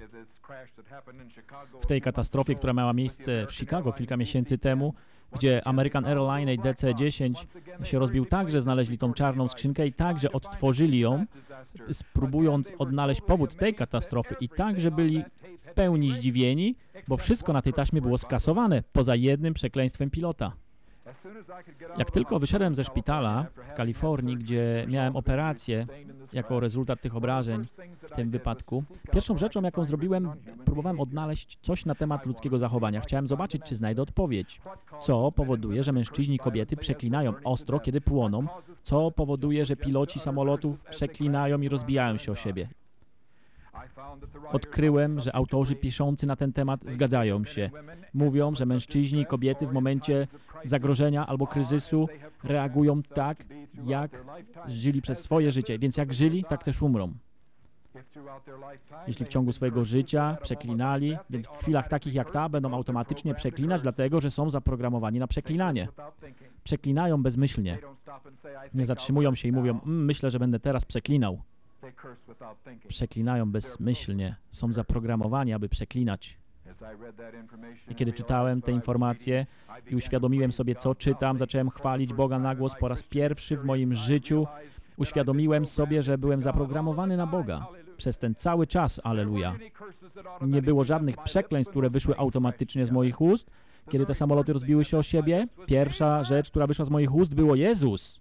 W tej katastrofie, która miała miejsce w Chicago kilka miesięcy temu, gdzie American Airlines D C dziesięć się rozbił, także znaleźli tą czarną skrzynkę i także odtworzyli ją, spróbując odnaleźć powód tej katastrofy i także byli w pełni zdziwieni, bo wszystko na tej taśmie było skasowane, poza jednym przekleństwem pilota. Jak tylko wyszedłem ze szpitala w Kalifornii, gdzie miałem operację jako rezultat tych obrażeń w tym wypadku, pierwszą rzeczą, jaką zrobiłem, próbowałem odnaleźć coś na temat ludzkiego zachowania. Chciałem zobaczyć, czy znajdę odpowiedź. Co powoduje, że mężczyźni i kobiety przeklinają ostro, kiedy płoną? Co powoduje, że piloci samolotów przeklinają i rozbijają się o siebie? Odkryłem, że autorzy piszący na ten temat zgadzają się. Mówią, że mężczyźni i kobiety w momencie zagrożenia albo kryzysu reagują tak, jak żyli przez swoje życie. Więc jak żyli, tak też umrą. Jeśli w ciągu swojego życia przeklinali, więc w chwilach takich jak ta będą automatycznie przeklinać, dlatego że są zaprogramowani na przeklinanie. Przeklinają bezmyślnie. Nie zatrzymują się i mówią, mmm, myślę, że będę teraz przeklinał. Przeklinają bezmyślnie. Są zaprogramowani, aby przeklinać. I kiedy czytałem te informacje i uświadomiłem sobie, co czytam, zacząłem chwalić Boga na głos po raz pierwszy w moim życiu. Uświadomiłem sobie, że byłem zaprogramowany na Boga. Przez ten cały czas, alleluja. Nie było żadnych przekleństw, które wyszły automatycznie z moich ust. Kiedy te samoloty rozbiły się o siebie, pierwsza rzecz, która wyszła z moich ust, było Jezus.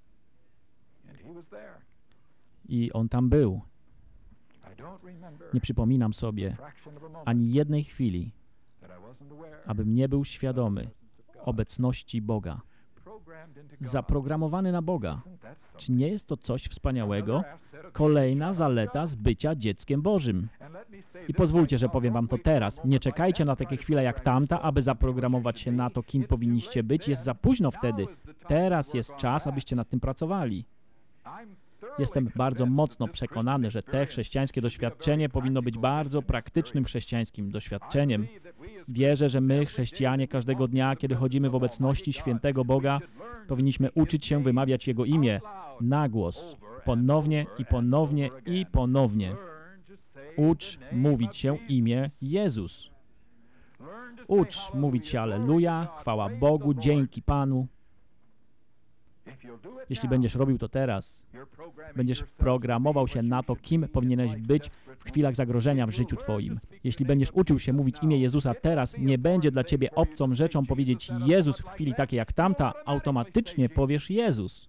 I On tam był. Nie przypominam sobie ani jednej chwili, abym nie był świadomy obecności Boga. Zaprogramowany na Boga. Czy nie jest to coś wspaniałego? Kolejna zaleta z bycia dzieckiem Bożym. I pozwólcie, że powiem wam to teraz. Nie czekajcie na takie chwile jak tamta, aby zaprogramować się na to, kim powinniście być. Jest za późno wtedy. Teraz jest czas, abyście nad tym pracowali. Jestem bardzo mocno przekonany, że te chrześcijańskie doświadczenie powinno być bardzo praktycznym chrześcijańskim doświadczeniem. Wierzę, że my, chrześcijanie, każdego dnia, kiedy chodzimy w obecności świętego Boga, powinniśmy uczyć się wymawiać Jego imię na głos, ponownie i ponownie i ponownie. Ucz mówić się imię Jezus. Ucz mówić się Alleluja, chwała Bogu, dzięki Panu. Jeśli będziesz robił to teraz, będziesz programował się na to, kim powinieneś być w chwilach zagrożenia w życiu Twoim. Jeśli będziesz uczył się mówić imię Jezusa teraz, nie będzie dla Ciebie obcą rzeczą powiedzieć Jezus w chwili takiej jak tamta, automatycznie powiesz Jezus.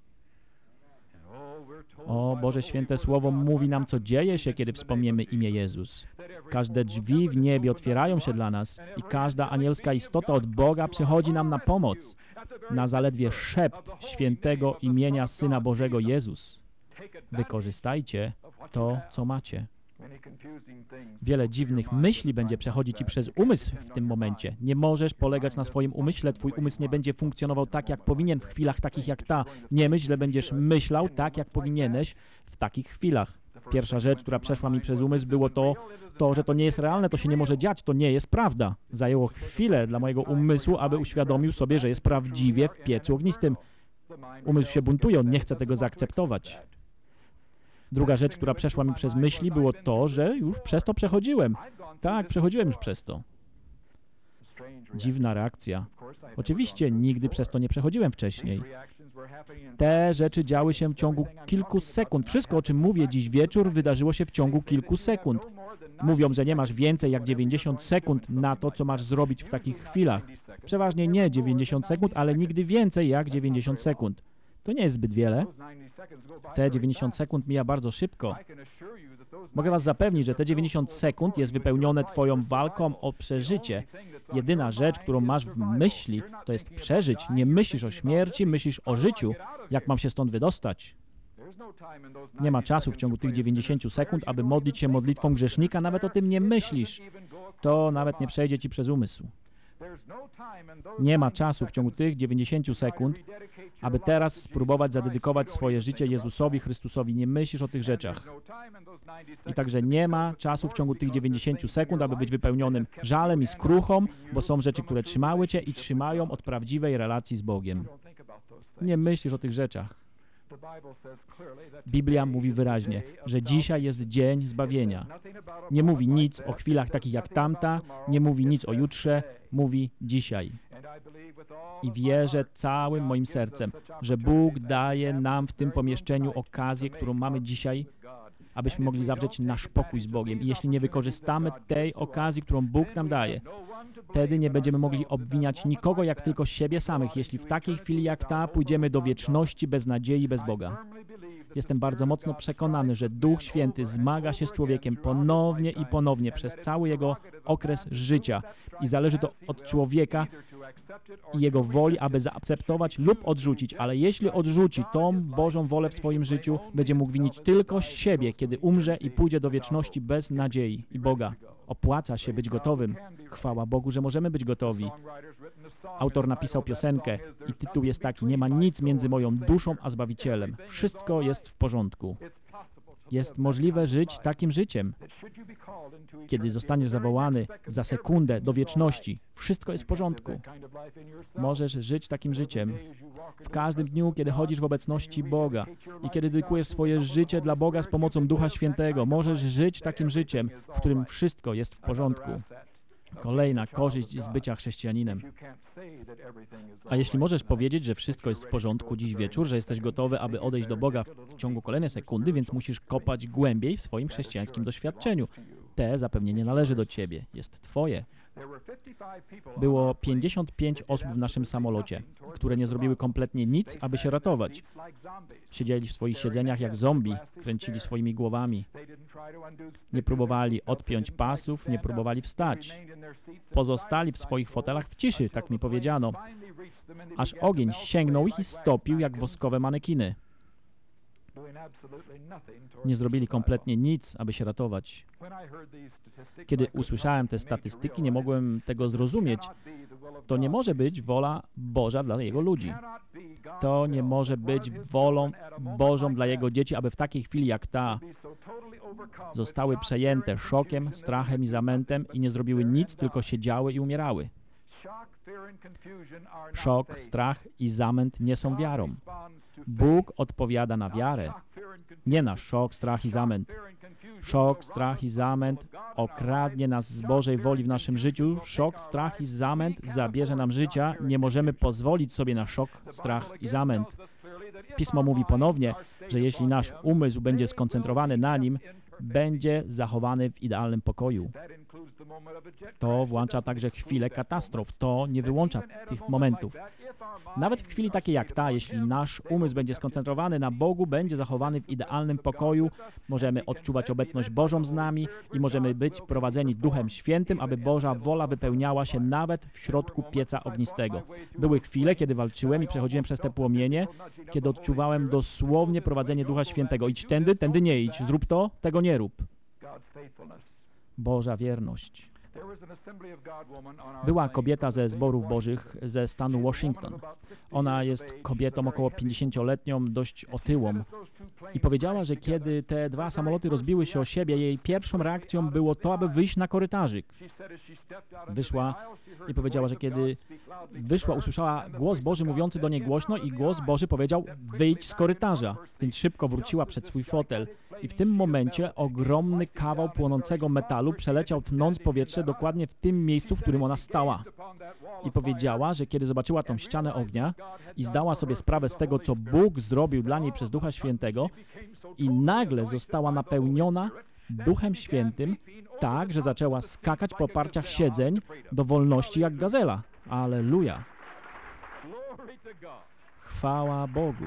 O Boże Święte Słowo mówi nam, co dzieje się, kiedy wspomniemy imię Jezus. Każde drzwi w niebie otwierają się dla nas i każda anielska istota od Boga przychodzi nam na pomoc. Na zaledwie szept świętego imienia Syna Bożego Jezus. Wykorzystajcie to, co macie. Wiele dziwnych myśli będzie przechodzić Ci przez umysł w tym momencie. Nie możesz polegać na swoim umyśle. Twój umysł nie będzie funkcjonował tak, jak powinien w chwilach takich jak ta. Nie myśl, że będziesz myślał tak, jak powinieneś w takich chwilach. Pierwsza rzecz, która przeszła mi przez umysł, było to, to, że to nie jest realne, to się nie może dziać, to nie jest prawda. Zajęło chwilę dla mojego umysłu, aby uświadomił sobie, że jest prawdziwie w piecu ognistym. Umysł się buntuje, on nie chce tego zaakceptować. Druga rzecz, która przeszła mi przez myśli, było to, że już przez to przechodziłem. Tak, przechodziłem już przez to. Dziwna reakcja. Oczywiście nigdy przez to nie przechodziłem wcześniej. Te rzeczy działy się w ciągu kilku sekund. Wszystko, o czym mówię dziś wieczór, wydarzyło się w ciągu kilku sekund. Mówią, że nie masz więcej jak dziewięćdziesiąt sekund na to, co masz zrobić w takich chwilach. Przeważnie nie dziewięćdziesiąt sekund, ale nigdy więcej jak dziewięćdziesiąt sekund. To nie jest zbyt wiele. Te dziewięćdziesiąt sekund mija bardzo szybko. Mogę was zapewnić, że te dziewięćdziesiąt sekund jest wypełnione Twoją walką o przeżycie. Jedyna rzecz, którą masz w myśli, to jest przeżyć. Nie myślisz o śmierci, myślisz o życiu. Jak mam się stąd wydostać? Nie ma czasu w ciągu tych dziewięćdziesięciu sekund, aby modlić się modlitwą grzesznika. Nawet o tym nie myślisz. To nawet nie przejdzie Ci przez umysł. Nie ma czasu w ciągu tych dziewięćdziesięciu sekund, aby teraz spróbować zadedykować swoje życie Jezusowi Chrystusowi. Nie myślisz o tych rzeczach. I także nie ma czasu w ciągu tych dziewięćdziesięciu sekund, aby być wypełnionym żalem i skruchą, bo są rzeczy, które trzymały Cię i trzymają od prawdziwej relacji z Bogiem. Nie myślisz o tych rzeczach. Biblia mówi wyraźnie, że dzisiaj jest dzień zbawienia. Nie mówi nic o chwilach takich jak tamta, nie mówi nic o jutrze, mówi dzisiaj. I wierzę całym moim sercem, że Bóg daje nam w tym pomieszczeniu okazję, którą mamy dzisiaj, abyśmy mogli zawrzeć nasz pokój z Bogiem. I jeśli nie wykorzystamy tej okazji, którą Bóg nam daje, wtedy nie będziemy mogli obwiniać nikogo, jak tylko siebie samych, jeśli w takiej chwili jak ta pójdziemy do wieczności bez nadziei, bez Boga. Jestem bardzo mocno przekonany, że Duch Święty zmaga się z człowiekiem ponownie i ponownie przez cały jego okres życia. I zależy to od człowieka, i Jego woli, aby zaakceptować lub odrzucić, ale jeśli odrzuci tą Bożą wolę w swoim życiu, będzie mógł winić tylko siebie, kiedy umrze i pójdzie do wieczności bez nadziei i Boga. Opłaca się być gotowym. Chwała Bogu, że możemy być gotowi. Autor napisał piosenkę i tytuł jest taki: nie ma nic między moją duszą a Zbawicielem. Wszystko jest w porządku. Jest możliwe żyć takim życiem. Kiedy zostaniesz zawołany za sekundę do wieczności, wszystko jest w porządku. Możesz żyć takim życiem. W każdym dniu, kiedy chodzisz w obecności Boga i kiedy dedykujesz swoje życie dla Boga z pomocą Ducha Świętego, możesz żyć takim życiem, w którym wszystko jest w porządku. Kolejna korzyść z bycia chrześcijaninem. A jeśli możesz powiedzieć, że wszystko jest w porządku dziś wieczór, że jesteś gotowy, aby odejść do Boga w ciągu kolejnej sekundy, więc musisz kopać głębiej w swoim chrześcijańskim doświadczeniu. Te zapewnienie należy do ciebie, jest twoje. Było pięćdziesiąt pięć osób w naszym samolocie, które nie zrobiły kompletnie nic, aby się ratować. Siedzieli w swoich siedzeniach jak zombie, kręcili swoimi głowami. Nie próbowali odpiąć pasów, nie próbowali wstać. Pozostali w swoich fotelach w ciszy, tak mi powiedziano, aż ogień sięgnął ich i stopił jak woskowe manekiny. Nie zrobili kompletnie nic, aby się ratować. Kiedy usłyszałem te statystyki, nie mogłem tego zrozumieć. To nie może być wola Boża dla Jego ludzi. To nie może być wolą Bożą dla Jego dzieci, aby w takiej chwili jak ta zostały przejęte szokiem, strachem i zamętem i nie zrobiły nic, tylko siedziały i umierały. Szok, strach i zamęt nie są wiarą. Bóg odpowiada na wiarę, nie na szok, strach i zamęt. Szok, strach i zamęt okradnie nas z Bożej woli w naszym życiu. Szok, strach i zamęt zabierze nam życia. Nie możemy pozwolić sobie na szok, strach i zamęt. Pismo mówi ponownie, że jeśli nasz umysł będzie skoncentrowany na nim, będzie zachowany w idealnym pokoju. To włącza także chwilę katastrof. To nie wyłącza tych momentów. Nawet w chwili takiej jak ta, jeśli nasz umysł będzie skoncentrowany na Bogu, będzie zachowany w idealnym pokoju, możemy odczuwać obecność Bożą z nami i możemy być prowadzeni Duchem Świętym, aby Boża wola wypełniała się nawet w środku pieca ognistego. Były chwile, kiedy walczyłem i przechodziłem przez te płomienie, kiedy odczuwałem dosłownie prowadzenie Ducha Świętego. Idź tędy, tędy nie idź, zrób to, tego nie rób. Boża wierność. Była kobieta ze zborów bożych ze stanu Washington. Ona jest kobietą około pięćdziesięcioletnią, dość otyłą. I powiedziała, że kiedy te dwa samoloty rozbiły się o siebie, jej pierwszą reakcją było to, aby wyjść na korytarzyk. Wyszła i powiedziała, że kiedy wyszła, usłyszała głos Boży mówiący do niej głośno i głos Boży powiedział: wyjdź z korytarza. Więc szybko wróciła przed swój fotel. I w tym momencie ogromny kawał płonącego metalu przeleciał tnąc powietrze dokładnie w tym miejscu, w którym ona stała. I powiedziała, że kiedy zobaczyła tą ścianę ognia i zdała sobie sprawę z tego, co Bóg zrobił dla niej przez Ducha Świętego, i nagle została napełniona Duchem Świętym tak, że zaczęła skakać po parciach siedzeń do wolności jak gazela. Alleluja! Chwała Bogu!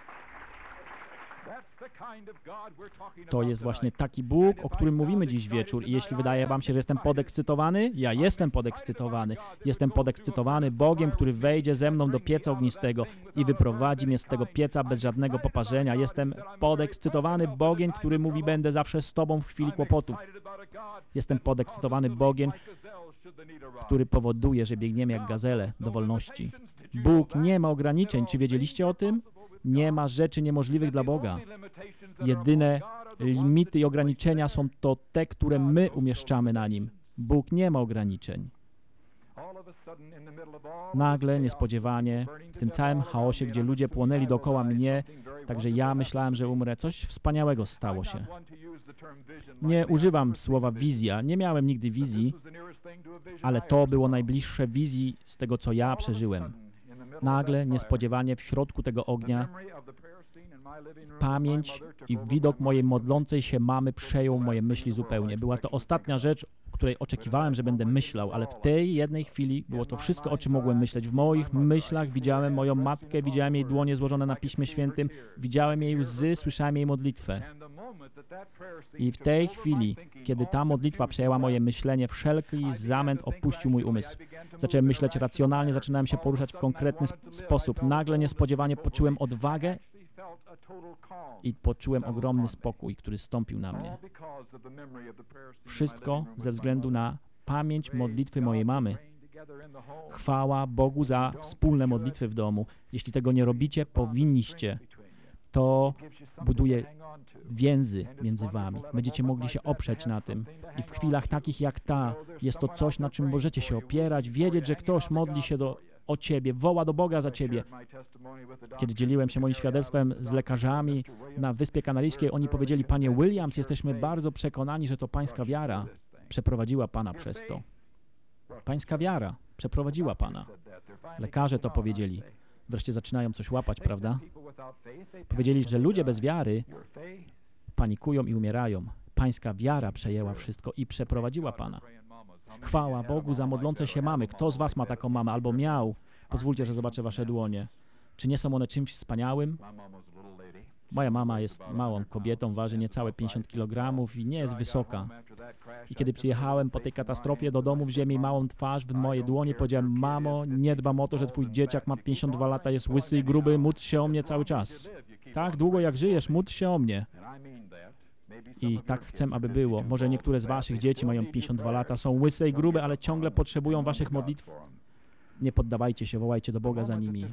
To jest właśnie taki Bóg, o którym mówimy dziś wieczór. I jeśli wydaje wam się, że jestem podekscytowany, ja jestem podekscytowany. Jestem podekscytowany Bogiem, który wejdzie ze mną do pieca ognistego i wyprowadzi mnie z tego pieca bez żadnego poparzenia. Jestem podekscytowany Bogiem, który mówi: będę zawsze z tobą w chwili kłopotów. Jestem podekscytowany Bogiem, który powoduje, że biegniemy jak gazele do wolności. Bóg nie ma ograniczeń. Czy wiedzieliście o tym? Nie ma rzeczy niemożliwych dla Boga. Jedyne limity i ograniczenia są to te, które my umieszczamy na Nim. Bóg nie ma ograniczeń. Nagle, niespodziewanie, w tym całym chaosie, gdzie ludzie płonęli dookoła mnie, także ja myślałem, że umrę, coś wspaniałego stało się. Nie używam słowa wizja, nie miałem nigdy wizji, ale to było najbliższe wizji z tego, co ja przeżyłem. Nagle, niespodziewanie, w środku tego ognia pamięć i widok mojej modlącej się mamy przejął moje myśli zupełnie. Była to ostatnia rzecz, o której oczekiwałem, że będę myślał, ale w tej jednej chwili było to wszystko, o czym mogłem myśleć. W moich myślach widziałem moją matkę, widziałem jej dłonie złożone na Piśmie Świętym, widziałem jej łzy, słyszałem jej modlitwę. I w tej chwili, kiedy ta modlitwa przejęła moje myślenie, wszelki zamęt opuścił mój umysł. Zacząłem myśleć racjonalnie, zaczynałem się poruszać w konkretny sp- sposób. Nagle, niespodziewanie poczułem odwagę i poczułem ogromny spokój, który stąpił na mnie. Wszystko ze względu na pamięć modlitwy mojej mamy. Chwała Bogu za wspólne modlitwy w domu. Jeśli tego nie robicie, powinniście. To buduje więzy między wami. Będziecie mogli się oprzeć na tym. I w chwilach takich jak ta, jest to coś, na czym możecie się opierać, wiedzieć, że ktoś modli się do, o ciebie, woła do Boga za ciebie. Kiedy dzieliłem się moim świadectwem z lekarzami na Wyspie Kanaryjskiej, oni powiedzieli: Panie Williams, jesteśmy bardzo przekonani, że to pańska wiara przeprowadziła pana przez to. Pańska wiara przeprowadziła pana. Lekarze to powiedzieli. Wreszcie zaczynają coś łapać, prawda? Powiedzieli, że ludzie bez wiary panikują i umierają. Pańska wiara przejęła wszystko i przeprowadziła pana. Chwała Bogu za modlące się mamy. Kto z was ma taką mamę albo miał? Pozwólcie, że zobaczę wasze dłonie. Czy nie są one czymś wspaniałym? Moja mama jest małą kobietą, waży niecałe pięćdziesiąt kilogramów i nie jest wysoka. I kiedy przyjechałem po tej katastrofie do domu, wziąłem jej małą twarz w moje dłonie, powiedziałem: mamo, nie dbam o to, że twój dzieciak ma pięćdziesiąt dwa lata, jest łysy i gruby, módl się o mnie cały czas. Tak długo jak żyjesz, módl się o mnie. I tak chcę, aby było. Może niektóre z waszych dzieci mają pięćdziesiąt dwa lata, są łyse i grube, ale ciągle potrzebują waszych modlitw. Nie poddawajcie się, wołajcie do Boga za nimi.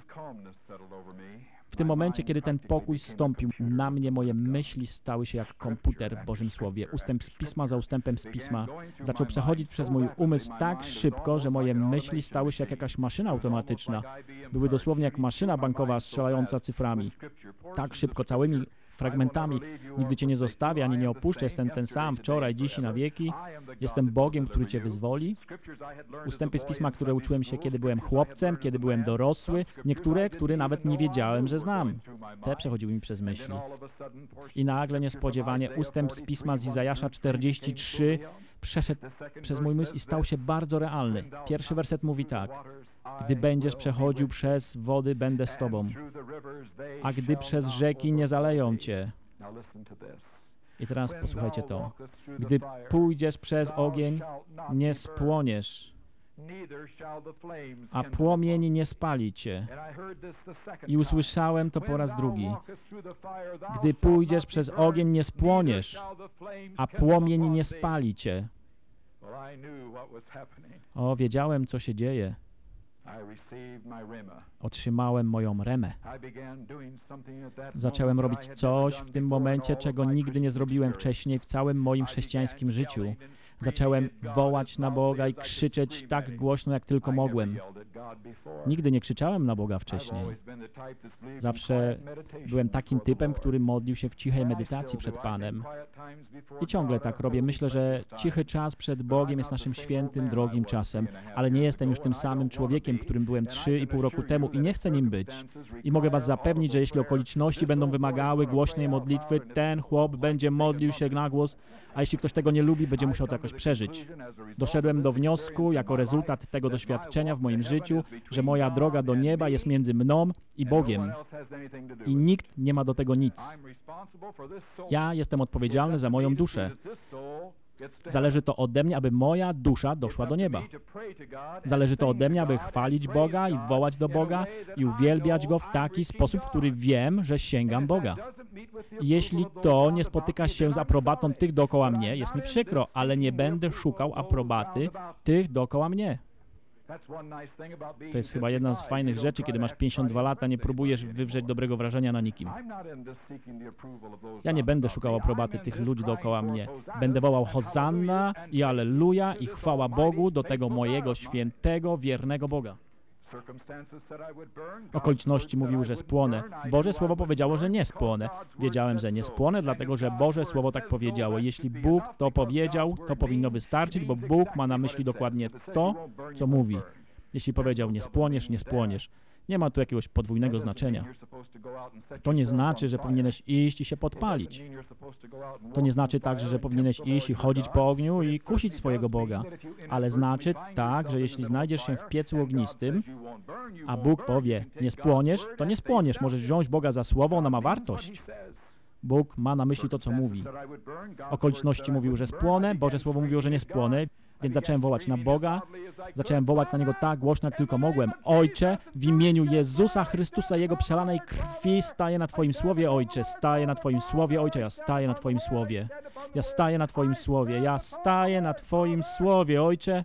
W tym momencie, kiedy ten pokój zstąpił na mnie, moje myśli stały się jak komputer w Bożym Słowie. Ustęp z Pisma za ustępem z Pisma zaczął przechodzić przez mój umysł tak szybko, że moje myśli stały się jak jakaś maszyna automatyczna. Były dosłownie jak maszyna bankowa strzelająca cyframi. Tak szybko, całymi fragmentami. Nigdy Cię nie zostawię, ani nie opuszczę. Jestem ten sam, wczoraj, dziś i na wieki. Jestem Bogiem, który Cię wyzwoli. Ustępy z Pisma, które uczyłem się, kiedy byłem chłopcem, kiedy byłem dorosły. Niektóre, które nawet nie wiedziałem, że znam. Te przechodziły mi przez myśli. I nagle, niespodziewanie, ustęp z Pisma z Izajasza czterdzieści trzy przeszedł przez mój myśl i stał się bardzo realny. Pierwszy werset mówi tak: gdy będziesz przechodził przez wody, będę z Tobą, a gdy przez rzeki, nie zaleją Cię. I teraz posłuchajcie to. Gdy pójdziesz przez ogień, nie spłoniesz, a płomień nie spali Cię. I usłyszałem to po raz drugi. Gdy pójdziesz przez ogień, nie spłoniesz, a płomień nie spali Cię. O, wiedziałem, co się dzieje. Otrzymałem moją remę. Zacząłem robić coś w tym momencie, czego nigdy nie zrobiłem wcześniej w całym moim chrześcijańskim życiu. Zacząłem wołać na Boga i krzyczeć tak głośno, jak tylko mogłem. Nigdy nie krzyczałem na Boga wcześniej. Zawsze byłem takim typem, który modlił się w cichej medytacji przed Panem. I ciągle tak robię. Myślę, że cichy czas przed Bogiem jest naszym świętym, drogim czasem, ale nie jestem już tym samym człowiekiem, którym byłem trzy i pół roku temu i nie chcę nim być. I mogę was zapewnić, że jeśli okoliczności będą wymagały głośnej modlitwy, ten chłop będzie modlił się na głos, a jeśli ktoś tego nie lubi, będzie musiał to jakoś przeżyć. Doszedłem do wniosku, jako rezultat tego doświadczenia w moim życiu, że moja droga do nieba jest między mną i Bogiem. I nikt nie ma do tego nic. Ja jestem odpowiedzialny za moją duszę. Zależy to ode mnie, aby moja dusza doszła do nieba. Zależy to ode mnie, aby chwalić Boga i wołać do Boga i uwielbiać Go w taki sposób, w który wiem, że sięgam Boga. I jeśli to nie spotyka się z aprobatą tych dookoła mnie, jest mi przykro, ale nie będę szukał aprobaty tych dookoła mnie. To jest chyba jedna z fajnych rzeczy, kiedy masz pięćdziesiąt dwa lata, nie próbujesz wywrzeć dobrego wrażenia na nikim. Ja nie będę szukał aprobaty tych ludzi dookoła mnie. Będę wołał Hosanna i Alleluja i chwała Bogu do tego mojego świętego, wiernego Boga. Okoliczności mówiły, że spłonę. Boże Słowo powiedziało, że nie spłonę. Wiedziałem, że nie spłonę, dlatego że Boże Słowo tak powiedziało. Jeśli Bóg to powiedział, to powinno wystarczyć, bo Bóg ma na myśli dokładnie to, co mówi. Jeśli powiedział, nie spłoniesz, nie spłoniesz. Nie ma tu jakiegoś podwójnego znaczenia. To nie znaczy, że powinieneś iść i się podpalić. To nie znaczy także, że powinieneś iść i chodzić po ogniu i kusić swojego Boga. Ale znaczy tak, że jeśli znajdziesz się w piecu ognistym, a Bóg powie, nie spłoniesz, to nie spłoniesz. Możesz wziąć Boga za słowo, ono ma wartość. Bóg ma na myśli to, co mówi. Okoliczności mówił, że spłonę, Boże Słowo mówiło, że nie spłonę, więc zacząłem wołać na Boga, zacząłem wołać na Niego tak głośno, jak tylko mogłem. Ojcze, w imieniu Jezusa Chrystusa, Jego przelanej krwi, staję na Twoim słowie, Ojcze, staję na Twoim słowie, Ojcze, ja staję na Twoim słowie. Ja staję na Twoim słowie, ja staję na Twoim słowie, Ojcze.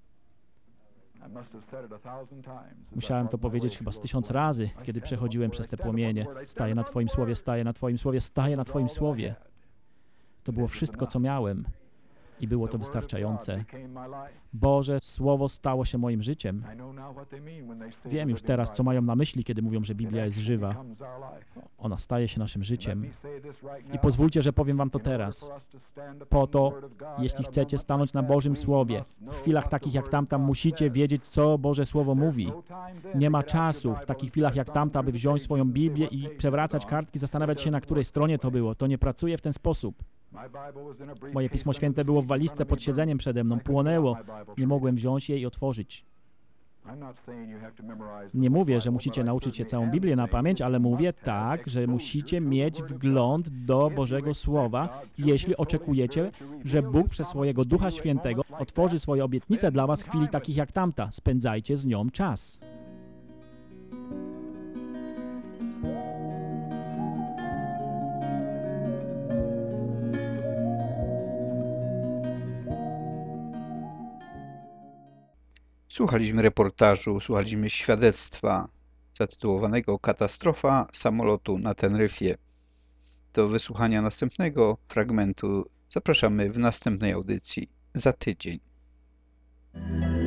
Musiałem to powiedzieć chyba z tysiąc razy, kiedy przechodziłem przez te płomienie. Staję na Twoim słowie, staję na Twoim słowie, staję na Twoim słowie. To było wszystko, co miałem. I było to wystarczające. Boże Słowo stało się moim życiem. Wiem już teraz, co mają na myśli, kiedy mówią, że Biblia jest żywa. Ona staje się naszym życiem. I pozwólcie, że powiem wam to teraz. Po to, jeśli chcecie stanąć na Bożym Słowie, w chwilach takich jak tamta, musicie wiedzieć, co Boże Słowo mówi. Nie ma czasu w takich chwilach jak tamta, aby wziąć swoją Biblię i przewracać kartki, zastanawiać się, na której stronie to było. To nie pracuje w ten sposób. Moje Pismo Święte było w walizce pod siedzeniem przede mną, płonęło. Nie mogłem wziąć jej i otworzyć. Nie mówię, że musicie nauczyć się całą Biblię na pamięć, ale mówię tak, że musicie mieć wgląd do Bożego Słowa, jeśli oczekujecie, że Bóg przez swojego Ducha Świętego otworzy swoje obietnice dla was w chwili takich jak tamta. Spędzajcie z nią czas. Słuchaliśmy reportażu, słuchaliśmy świadectwa zatytułowanego Katastrofa samolotu na Teneryfie. Do wysłuchania następnego fragmentu zapraszamy w następnej audycji za tydzień.